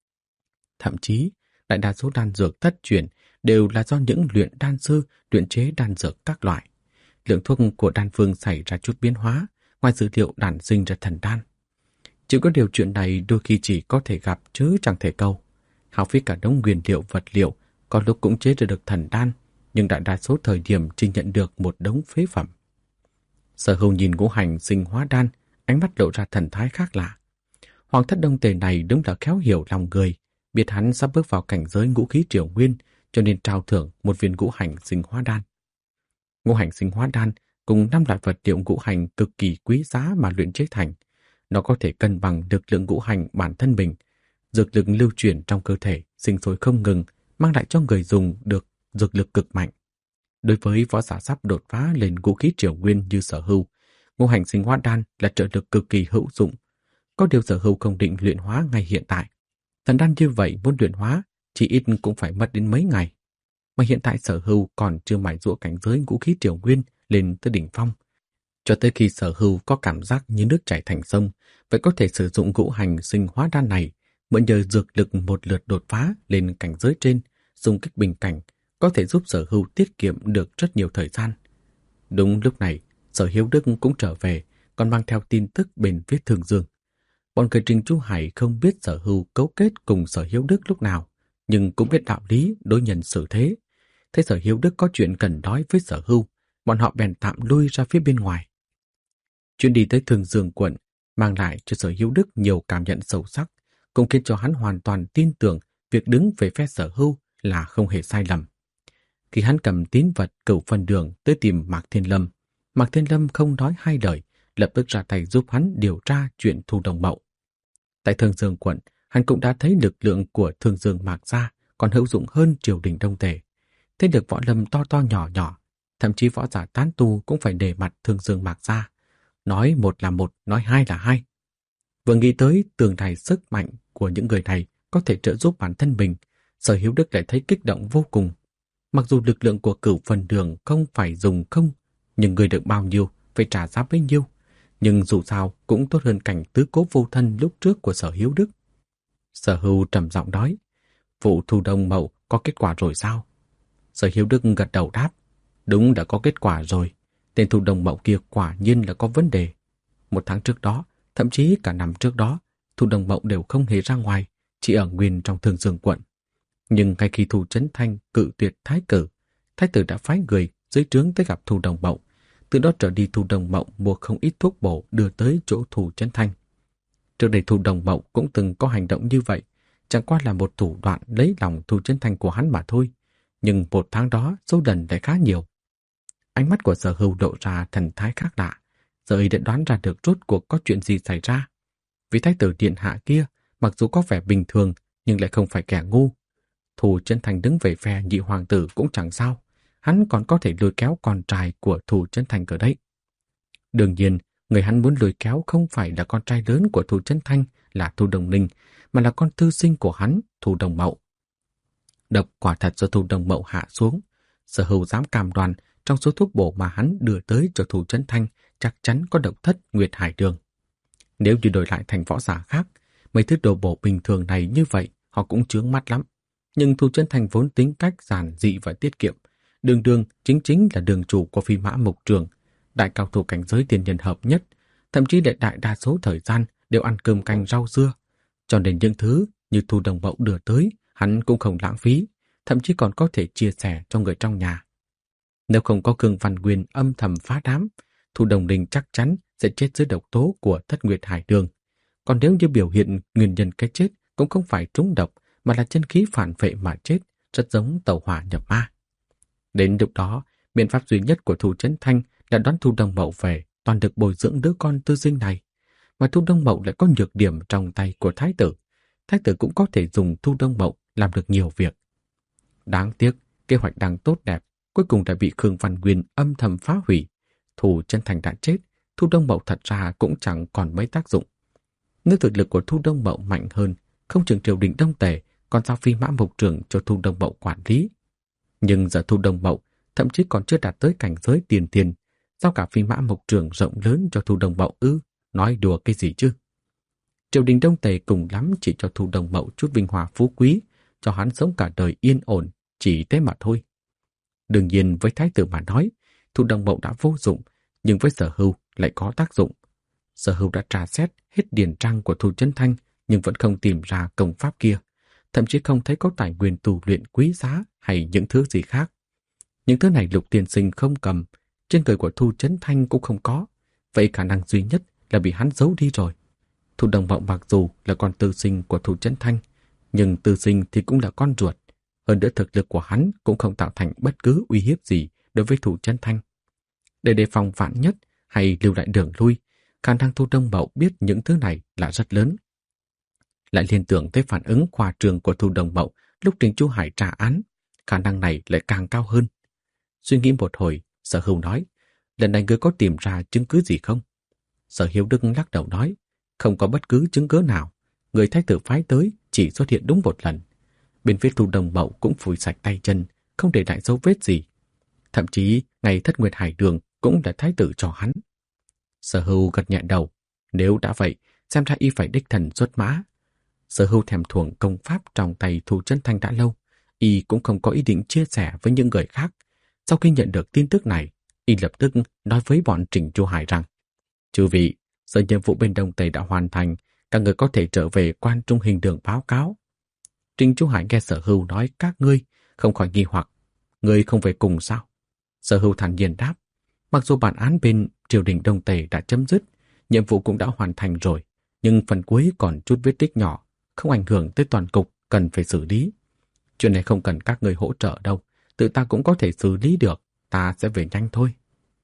Thậm chí, đại đa số đan dược thất chuyển đều là do những luyện đan sư luyện chế đan dược các loại. Lượng thuốc của đan phương xảy ra chút biến hóa, ngoài dữ liệu đản sinh ra thần đan. Chỉ có điều chuyện này đôi khi chỉ có thể gặp chứ chẳng thể câu. Hao phí cả đống nguyên liệu vật liệu, có lúc cũng chế ra được thần đan, nhưng đại đa số thời điểm chỉ nhận được một đống phế phẩm. Sở Hưu nhìn ngũ hành sinh hóa đan, ánh mắt lộ ra thần thái khác lạ. Hoàng thất Đông Tề này đúng là khéo hiểu lòng người, biết hắn sắp bước vào cảnh giới ngũ khí triều nguyên, cho nên trao thưởng một viên ngũ hành sinh hóa đan. Ngũ hành sinh hóa đan cùng năm loại vật liệu ngũ hành cực kỳ quý giá mà luyện chế thành. Nó có thể cân bằng lực lượng ngũ hành bản thân mình, dược lực lưu chuyển trong cơ thể, sinh sôi không ngừng, mang lại cho người dùng được dược lực cực mạnh. Đối với võ giả sắp đột phá lên ngũ khí triều nguyên như Sở Hưu, ngũ hành sinh hóa đan là trợ lực cực kỳ hữu dụng. Có điều Sở Hưu không định luyện hóa ngay hiện tại. Thần đan như vậy muốn luyện hóa, chỉ ít cũng phải mất đến mấy ngày. Mà hiện tại Sở Hưu còn chưa mài giũa cảnh giới ngũ khí triều nguyên lên tới đỉnh phong. Cho tới khi Sở Hưu có cảm giác như nước chảy thành sông, vậy có thể sử dụng ngũ hành sinh hóa đan này, mượn nhờ dược lực một lượt đột phá lên cảnh giới trên, dùng kích bình cảnh, có thể giúp Sở Hưu tiết kiệm được rất nhiều thời gian. Đúng lúc này, Sở Hiếu Đức cũng trở về, còn mang theo tin tức bên phía Thương Dương. Bọn người Trình Chu Hải không biết Sở Hưu cấu kết cùng Sở Hiếu Đức lúc nào, nhưng cũng biết đạo lý đối nhân xử thế. Thấy Sở Hiếu Đức có chuyện cần nói với Sở Hưu, bọn họ bèn tạm lui ra phía bên ngoài. Chuyến đi tới Thương Dương quận mang lại cho Sở Hữu Đức nhiều cảm nhận sâu sắc, cũng khiến cho hắn hoàn toàn tin tưởng việc đứng về phe Sở Hưu là không hề sai lầm. Khi hắn cầm tín vật Cửu Phần Đường tới tìm Mạc Thiên Lâm, Mạc Thiên Lâm không nói hai lời, lập tức ra tay giúp hắn điều tra chuyện Thu Đồng Mậu. Tại Thương Dương quận, hắn cũng đã thấy lực lượng của Thương Dương Mạc gia còn hữu dụng hơn triều đình Đông Tề. Thế được võ lâm to to nhỏ nhỏ, thậm chí võ giả tán tu cũng phải để mặt Thương Dương Mạc gia. Nói một là một, nói hai là hai. Vừa nghĩ tới tường đài sức mạnh của những người này có thể trợ giúp bản thân mình, Sở Hữu Đức lại thấy kích động vô cùng. Mặc dù lực lượng của Cửu Phần Đường không phải dùng không, nhưng người được bao nhiêu phải trả giá bấy nhiêu. Nhưng dù sao cũng tốt hơn cảnh tứ cố vô thân lúc trước của Sở Hữu Đức. Sở Hưu trầm giọng nói, vụ Thu Đông Mậu có kết quả rồi sao? Sở Hữu Đức gật đầu đáp, đúng đã có kết quả rồi. Tên Thu Đông Mậu kia quả nhiên là có vấn đề. Một tháng trước đó, thậm chí cả năm trước đó, Thu Đông Mậu đều không hề ra ngoài, chỉ ở nguyên trong Thương Dương quận. Nhưng ngay khi Thu Chấn Thanh cự tuyệt thái cử, thái tử đã phái người dưới trướng tới gặp Thu Đông Mậu. Từ đó trở đi Thu Đông Mậu mua không ít thuốc bổ đưa tới chỗ Thu Chấn Thanh. Trước đây Thu Đông Mậu cũng từng có hành động như vậy, chẳng qua là một thủ đoạn lấy lòng Thu Chấn Thanh của hắn mà thôi. Nhưng một tháng đó số lần lại khá nhiều. Ánh mắt của Sở Hưu lộ ra thần thái khác lạ, giờ y đã đoán ra được rốt cuộc có chuyện gì xảy ra. Vì thái tử điện hạ kia, mặc dù có vẻ bình thường, nhưng lại không phải kẻ ngu. Thu Chấn Thanh đứng về phe nhị hoàng tử cũng chẳng sao, hắn còn có thể lôi kéo con trai của Thu Chấn Thanh ở đây. Đương nhiên, người hắn muốn lôi kéo không phải là con trai lớn của Thu Chấn Thanh là Thu Đồng Ninh, mà là con tư sinh của hắn, Thu Đồng Mậu. Độc quả thật do Thu Đồng Mậu hạ xuống. Sở Hưu dám cam đoan trong số thuốc bổ mà hắn đưa tới cho Thu Chấn Thanh chắc chắn có độc thất Nguyệt Hải Đường. Nếu như đổi lại thành võ giả khác, mấy thứ đồ bổ bình thường này như vậy họ cũng chướng mắt lắm. Nhưng Thu Chấn Thanh vốn tính cách giản dị và tiết kiệm, đường đường chính chính là đường chủ của Phi Mã Mục Trường, đại cao thủ cảnh giới tiên nhân hợp nhất, thậm chí đại đại đa số thời gian đều ăn cơm canh rau dưa. Cho nên những thứ như Thu Đồng Mậu đưa tới, hắn cũng không lãng phí, thậm chí còn có thể chia sẻ cho người trong nhà. Nếu không có Cương Văn Nguyên âm thầm phá đám, Thu Đồng Ninh chắc chắn sẽ chết dưới độc tố của Thất Nguyệt Hải Đường. Còn nếu như biểu hiện nguyên nhân cái chết cũng không phải trúng độc, mà là chân khí phản vệ mà chết, rất giống tẩu hỏa nhập ma. Đến lúc đó, biện pháp duy nhất của Thu Chấn Thanh là đón Thu Đông Mậu về, toàn được bồi dưỡng đứa con tư sinh này. Mà Thu Đông Mậu lại có nhược điểm trong tay của thái tử. Thái tử cũng có thể dùng Thu Đông Mậu làm được nhiều việc. Đáng tiếc, kế hoạch đang tốt đẹp, cuối cùng đã bị Khương Văn Nguyên âm thầm phá hủy. Thu Chấn Thanh đã chết, Thu Đông Mậu thật ra cũng chẳng còn mấy tác dụng. Nếu thực lực của Thu Đông Mậu mạnh hơn, không chừng triều đình Đông Tề còn giao Phi Mã Mục Trường cho Thu Đông Mậu quản lý. Nhưng giờ Thu Đông Mậu thậm chí còn chưa đạt tới cảnh giới tiền tiền, giao cả Phi Mã Mục Trường rộng lớn cho Thu Đông Mậu ư? Nói đùa cái gì chứ? Triều đình Đông Tề cùng lắm chỉ cho Thu Đông Mậu chút vinh hoa phú quý, cho hắn sống cả đời yên ổn, chỉ thế mà thôi. Đương nhiên với thái tử mà nói, Thu Đông Mậu đã vô dụng, nhưng với Sở Hưu lại có tác dụng. Sở Hưu đã tra xét hết điển trang của Thu Chấn Thanh, nhưng vẫn không tìm ra công pháp kia, thậm chí không thấy có tài nguyên tu luyện quý giá hay những thứ gì khác. Những thứ này Lục tiên sinh không cầm, trên người của Thu Chấn Thanh cũng không có, vậy khả năng duy nhất là bị hắn giấu đi rồi. Thu Đồng Mậu mặc dù là con tư sinh của Thu Chấn Thanh, nhưng tư sinh thì cũng là con ruột, hơn nữa thực lực của hắn cũng không tạo thành bất cứ uy hiếp gì đối với Thu Chấn Thanh. Để đề phòng vạn nhất hay lưu lại đường lui, khả năng Thu Đông Mậu biết những thứ này là rất lớn. Lại liên tưởng tới phản ứng khoa trương của Thu Đông Mậu lúc Trình Chu Hải trả án, khả năng này lại càng cao hơn. Suy nghĩ một hồi, Sở Hưu nói, lần này ngươi có tìm ra chứng cứ gì không? Sở Hiếu Đức lắc đầu nói, không có bất cứ chứng cứ nào. Người thái tử phái tới chỉ xuất hiện đúng một lần. Bên phía Thu Đông Mậu cũng phủi sạch tay chân, không để lại dấu vết gì. Thậm chí ngày Thất Nguyệt Hải Đường cũng là thái tử cho hắn. Sở Hưu gật nhẹ đầu, nếu đã vậy, xem ra y phải đích thần xuất mã. Sở Hưu thèm thuồng công pháp trong tay Thu Chấn Thanh đã lâu, y cũng không có ý định chia sẻ với những người khác. Sau khi nhận được tin tức này, y lập tức nói với bọn Trình Chu Hải rằng, chư vị, giờ nhiệm vụ bên Đông Tây đã hoàn thành, các người có thể trở về Quan Trung Hình Đường báo cáo. Trình Chu Hải nghe Sở Hưu nói các ngươi, không khỏi nghi hoặc, ngươi không về cùng sao? Sở Hưu thản nhiên đáp, Mặc dù bản án bên triều đình Đông Tề đã chấm dứt, nhiệm vụ cũng đã hoàn thành rồi, nhưng phần cuối còn chút vết tích nhỏ, không ảnh hưởng tới toàn cục, cần phải xử lý. Chuyện này không cần các người hỗ trợ đâu, tự ta cũng có thể xử lý được, ta sẽ về nhanh thôi.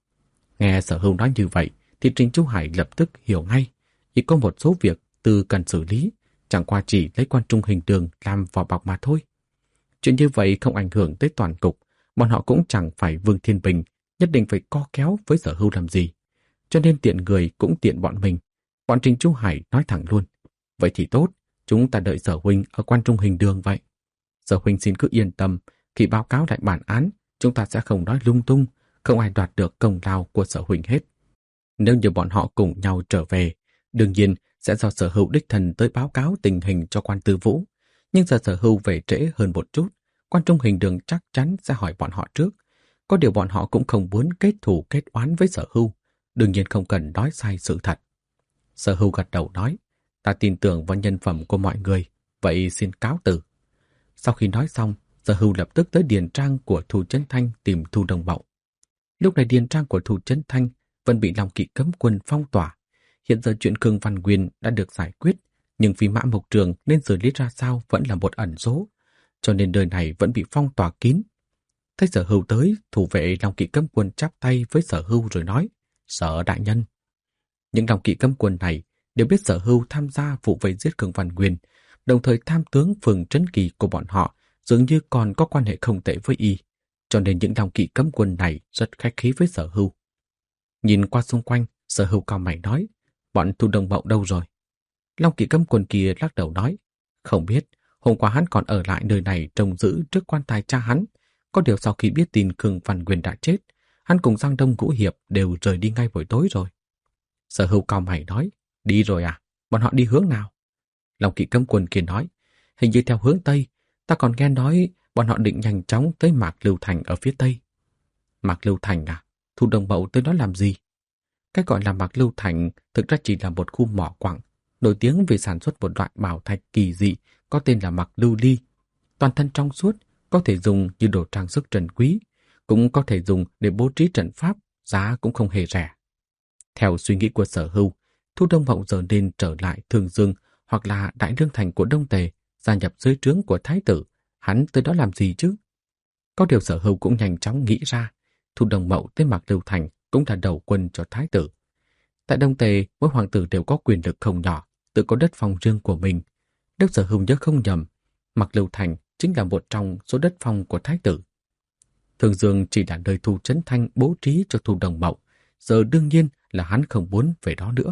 Nghe Sở Hưu nói như vậy, thì Trình Chu Hải lập tức hiểu ngay, chỉ có một số việc Tư cần xử lý, chẳng qua chỉ lấy Quan Trung Hình Đường làm vỏ bọc mà thôi. Chuyện như vậy không ảnh hưởng tới toàn cục, bọn họ cũng chẳng phải Vương Thiên Bình, nhất định phải co kéo với Sở Hưu làm gì. Cho nên tiện người cũng tiện bọn mình. Bọn Trình Chu Hải nói thẳng luôn. Vậy thì tốt, chúng ta đợi Sở Huynh ở Quan Trung Hình Đường vậy. Sở Huynh xin cứ yên tâm, khi báo cáo lại bản án, chúng ta sẽ không nói lung tung, không ai đoạt được công lao của Sở Huynh hết. Nếu như bọn họ cùng nhau trở về, đương nhiên sẽ do Sở Hưu đích thân tới báo cáo tình hình cho Quan Tư Vũ. Nhưng giờ Sở Hưu về trễ hơn một chút, Quan Trung Hình Đường chắc chắn sẽ hỏi bọn họ trước. Có điều bọn họ cũng không muốn kết thù kết oán với Sở Hưu, đương nhiên không cần nói sai sự thật. Sở Hưu gật đầu nói, ta tin tưởng vào nhân phẩm của mọi người, vậy xin cáo từ. Sau khi nói xong, Sở Hưu lập tức tới điền trang của Thu Chấn Thanh tìm Thu Đồng Mậu. Lúc này điền trang của Thu Chấn Thanh vẫn bị Long Kỵ cấm quân phong tỏa. Hiện giờ chuyện Khương Văn Nguyên đã được giải quyết, nhưng Phi Mã Mộc Trường nên xử lý ra sao vẫn là một ẩn số, cho nên nơi này vẫn bị phong tỏa kín. Thấy Sở Hưu tới, thủ vệ Long Kỵ cấm quân chắp tay với Sở Hưu rồi nói, Sở đại nhân. Những Long Kỵ cấm quân này đều biết Sở Hưu tham gia vụ vây giết Khương Văn Nguyên, đồng thời tham tướng Phường Trấn Kỳ của bọn họ dường như còn có quan hệ không tệ với y, cho nên những Long Kỵ cấm quân này rất khách khí với Sở Hưu. Nhìn qua xung quanh, Sở Hưu cao mày nói, bọn Thu Đồng Mậu đâu rồi? Long Kỵ cấm quân kia lắc đầu nói, không biết, hôm qua hắn còn ở lại nơi này trông giữ trước quan tài cha hắn. Có điều sau khi biết tin Khương Văn Nguyên đã chết, hắn cùng Giang Đông Ngũ Hiệp đều rời đi ngay buổi tối rồi. Sở Hưu cao mày nói, đi rồi à? Bọn họ đi hướng nào? Long Kỵ cấm quân kia nói, hình như theo hướng Tây, ta còn nghe nói bọn họ định nhanh chóng tới Mạc Lưu Thành ở phía Tây. Mạc Lưu Thành à? Thu Đồng Mậu tới đó làm gì? Cái gọi là Mạc Lưu Thành thực ra chỉ là một khu mỏ quặng, nổi tiếng vì sản xuất một loại bảo thạch kỳ dị có tên là Mạc Lưu Ly. Toàn thân trong suốt, có thể dùng như đồ trang sức trân quý, cũng có thể dùng để bố trí trận pháp, giá cũng không hề rẻ. Theo suy nghĩ của Sở Hưu, Thu Đông Mậu giờ nên trở lại Thương Dương hoặc là Đại Lương Thành của Đông Tề, gia nhập dưới trướng của Thái tử. Hắn tới đó làm gì chứ? Có điều Sở Hưu cũng nhanh chóng nghĩ ra, Thu Đông Mậu tới Mạc Lưu Thành cũng là đầu quân cho Thái tử. Tại Đông Tề, mỗi hoàng tử đều có quyền lực không nhỏ, tự có đất phong riêng của mình. Nếu Sở Hưu nhớ không nhầm, Mạc Lưu Thành chính là một trong số đất phong của Thái tử. Thương Dương chỉ là nơi Thu Chấn Thanh bố trí cho Thu Đồng Mậu, giờ đương nhiên là hắn không muốn về đó nữa.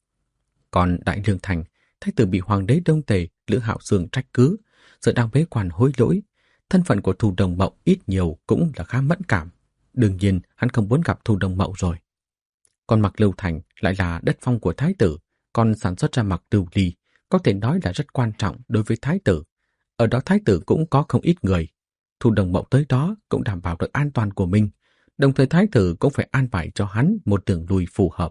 Còn Đại Lương Thành, Thái tử bị Hoàng đế Đông Tề Lữ Hạo Xương trách cứ, giờ đang bế quan hối lỗi. Thân phận của Thu Đồng Mậu ít nhiều cũng là khá mẫn cảm. Đương nhiên hắn không muốn gặp Thu Đồng Mậu rồi. Còn Mạc Lưu Thành lại là đất phong của Thái tử, còn sản xuất ra Mạc Lưu Ly có thể nói là rất quan trọng đối với Thái tử. Ở đó Thái tử cũng có không ít người. Thu Đồng Mậu tới đó cũng đảm bảo được an toàn của mình, đồng thời Thái tử cũng phải an bài cho hắn một đường lui phù hợp.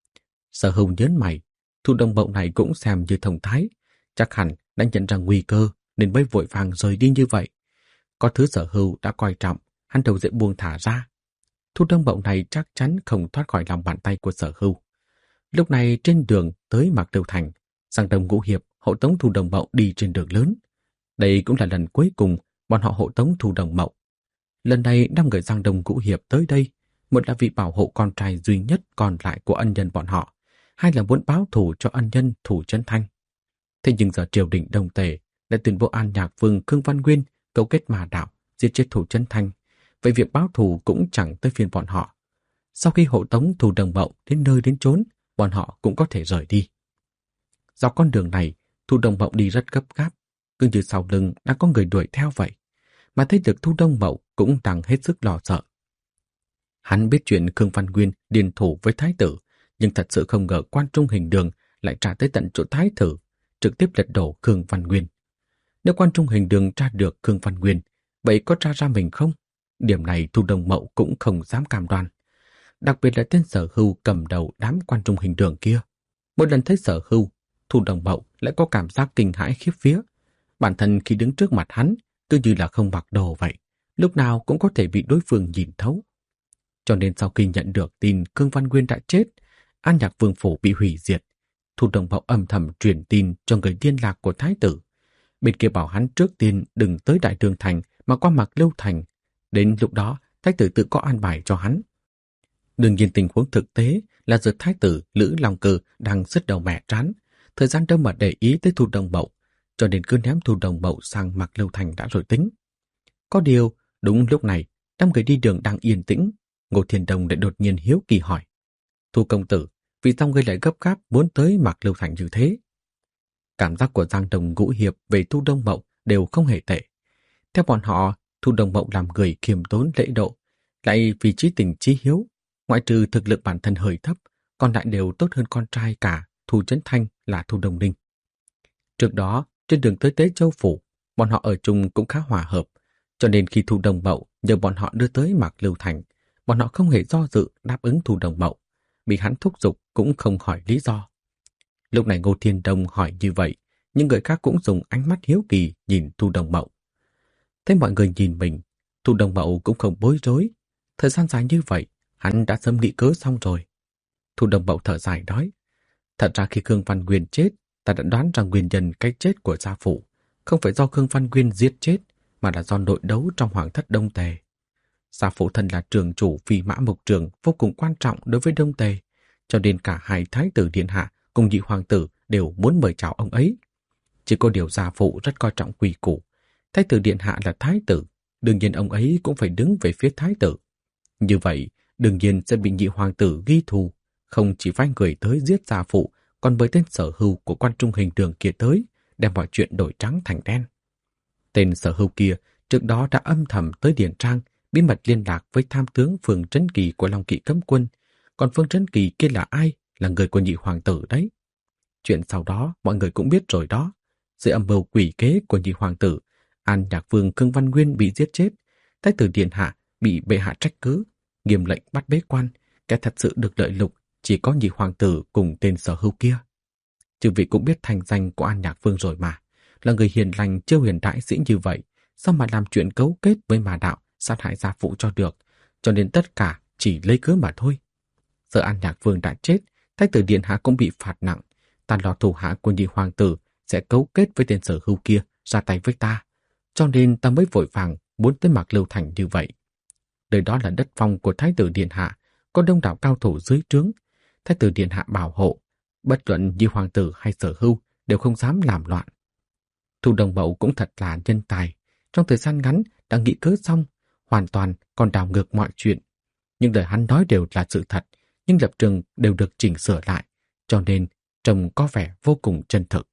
Sở Hưu nhớn mày, Thu Đồng Mậu này cũng xem như thông thái, chắc hẳn đã nhận ra nguy cơ nên mới vội vàng rời đi như vậy. Có thứ Sở Hưu đã coi trọng, hắn đâu dễ buông thả ra. Thu Đồng Mậu này chắc chắn không thoát khỏi lòng bàn tay của Sở Hưu. Lúc này trên đường tới Mạc Lưu Thành, Giang Đông Ngũ Hiệp hộ tống Thu Đồng Mậu đi trên đường lớn. Đây cũng là lần cuối cùng bọn họ hộ tống Thu Đồng Mậu. Lần này năm người Giang Đông Ngũ Hiệp tới đây, một là vì bảo hộ con trai duy nhất còn lại của ân nhân bọn họ, hai là muốn báo thù cho ân nhân Thu Chấn Thanh. Thế nhưng giờ triều đình Đông Tề lại tuyên bố An Nhạc Vương Khương Văn Nguyên cấu kết ma đạo giết chết Thu Chấn Thanh, vậy việc báo thù cũng chẳng tới phiên bọn họ. Sau khi hộ tống Thu Đồng Mậu đến nơi đến chốn, bọn họ cũng có thể rời đi. Dọc con đường này, Thu Đồng Mậu đi rất gấp gáp, cứ như sau lưng đã có người đuổi theo vậy, mà thấy được Thu Đồng Mậu cũng đang hết sức lo sợ. Hắn biết chuyện Khương Văn Nguyên điên thủ với Thái tử, nhưng thật sự không ngờ Quan Trung Hình Đường lại trả tới tận chỗ Thái tử, trực tiếp lật đổ Khương Văn Nguyên. Nếu Quan Trung Hình Đường tra được Khương Văn Nguyên, vậy có tra ra mình không? Điểm này Thu Đồng Mậu cũng không dám cam đoan. Đặc biệt là tên Sở Hưu cầm đầu đám Quan Trung Hình Đường kia. Một lần thấy Sở Hưu, Thu Đồng Mậu lại có cảm giác kinh hãi khiếp vía. Bản thân khi đứng trước mặt hắn, cứ như là không mặc đồ vậy, lúc nào cũng có thể bị đối phương nhìn thấu. Cho nên sau khi nhận được tin Cương Văn Nguyên đã chết, An Nhạc Vương phủ bị hủy diệt, Thu Đồng Mậu âm thầm truyền tin cho người liên lạc của thái tử. Bên kia bảo hắn trước tiên đừng tới Đại Đường Thành mà qua Mạc Lâu Thành. Đến lúc đó, thái tử tự có an bài cho hắn. Đương nhiên tình huống thực tế là giờ thái tử Lữ Long Cơ đang sứt đầu mẻ trán, thời gian đâu mà để ý tới Thu Đồng Mậu, cho nên cứ ném Thu Đồng Mậu sang Mạc Lâu Thành đã rồi tính. Có điều, đúng lúc này, năm người đi đường đang yên tĩnh, Ngô Thiên Đông lại đột nhiên hiếu kỳ hỏi: Thu công tử, vì sao ngươi lại gấp gáp muốn tới Mạc Lâu Thành như thế? Cảm giác của Giang Đồng, Ngũ Hiệp về Thu Đông Mậu đều không hề tệ. Theo bọn họ, Thu Đông Mậu làm người khiêm tốn lễ độ, lại vì chí tình chí hiếu, ngoại trừ thực lực bản thân hơi thấp, còn lại đều tốt hơn con trai cả Thu Chấn Thanh là Thu Đông Ninh. Trước đó, trên đường tới Tế Châu Phủ, bọn họ ở chung cũng khá hòa hợp, cho nên khi Thu Đông Mậu nhờ bọn họ đưa tới Mạc Lâu Thành, bọn họ không hề do dự đáp ứng Thu Đông Mậu, bị hắn thúc giục cũng không hỏi lý do. Lúc này Ngô Thiên Đông hỏi như vậy, nhưng người khác cũng dùng ánh mắt hiếu kỳ nhìn Thu Đông Mậu. Thấy mọi người nhìn mình, Thu Đông Mậu cũng không bối rối. Thời gian dài như vậy, hắn đã sớm nghĩ cớ xong rồi. Thu Đông Mậu thở dài nói: Thật ra khi Khương Văn Nguyên chết, ta đã đoán rằng nguyên nhân cái chết của gia phụ không phải do Khương Văn Nguyên giết chết, mà là do nội đấu trong Hoàng thất Đông Tề. Gia phụ thân là trường chủ Phi Mã Mộc Trường vô cùng quan trọng đối với Đông Tề, cho nên cả hai thái tử điện hạ cùng nhị hoàng tử đều muốn mời chào ông ấy. Chỉ có điều gia phụ rất coi trọng quy củ. Thái tử điện hạ là thái tử, đương nhiên ông ấy cũng phải đứng về phía thái tử. Như vậy, đương nhiên sẽ bị nhị hoàng tử ghi thù, không chỉ phái người tới giết gia phụ, còn với tên sở hữu của quan trung hình đường kia tới, đem mọi chuyện đổi trắng thành đen. Tên sở hữu kia trước đó đã âm thầm tới Điền Trang, bí mật liên lạc với tham tướng Phương Trấn Kỳ của Long Kỵ Cấm Quân. Còn Phương Trấn Kỳ kia là ai? Là người của nhị hoàng tử đấy. Chuyện sau đó mọi người cũng biết rồi đó. Dưới âm mưu quỷ kế của nhị hoàng tử, An Nhạc Vương Khương Văn Nguyên bị giết chết, thái tử điện hạ bị bệ hạ trách cứ, nghiêm lệnh bắt bế quan. Kẻ thật sự được lợi lục chỉ có nhị hoàng tử cùng tên sở hữu kia. Chư vị cũng biết thành danh của An Nhạc Vương rồi mà, là người hiền lành chiêu hiền đại sĩ như vậy, sao mà làm chuyện cấu kết với ma đạo sát hại gia phụ cho được, cho nên tất cả chỉ lấy cớ mà thôi. Giờ An Nhạc Vương đã chết, thái tử điện hạ cũng bị phạt nặng, ta lo thủ hạ của nhị hoàng tử sẽ cấu kết với tên sở hữu kia ra tay với ta, cho nên ta mới vội vàng muốn tới Mạc Lâu Thành như vậy. Nơi đó là đất phong của thái tử điện hạ, có đông đảo cao thủ dưới trướng, thái tử điện hạ bảo hộ, bất luận nhị hoàng tử hay sở hữu đều không dám làm loạn. Thu Đông Mậu cũng thật là nhân tài, trong thời gian ngắn đã nghĩ cớ xong, hoàn toàn còn đảo ngược mọi chuyện. Những lời hắn nói đều là sự thật, nhưng lập trường đều được chỉnh sửa lại, cho nên trông có vẻ vô cùng chân thực.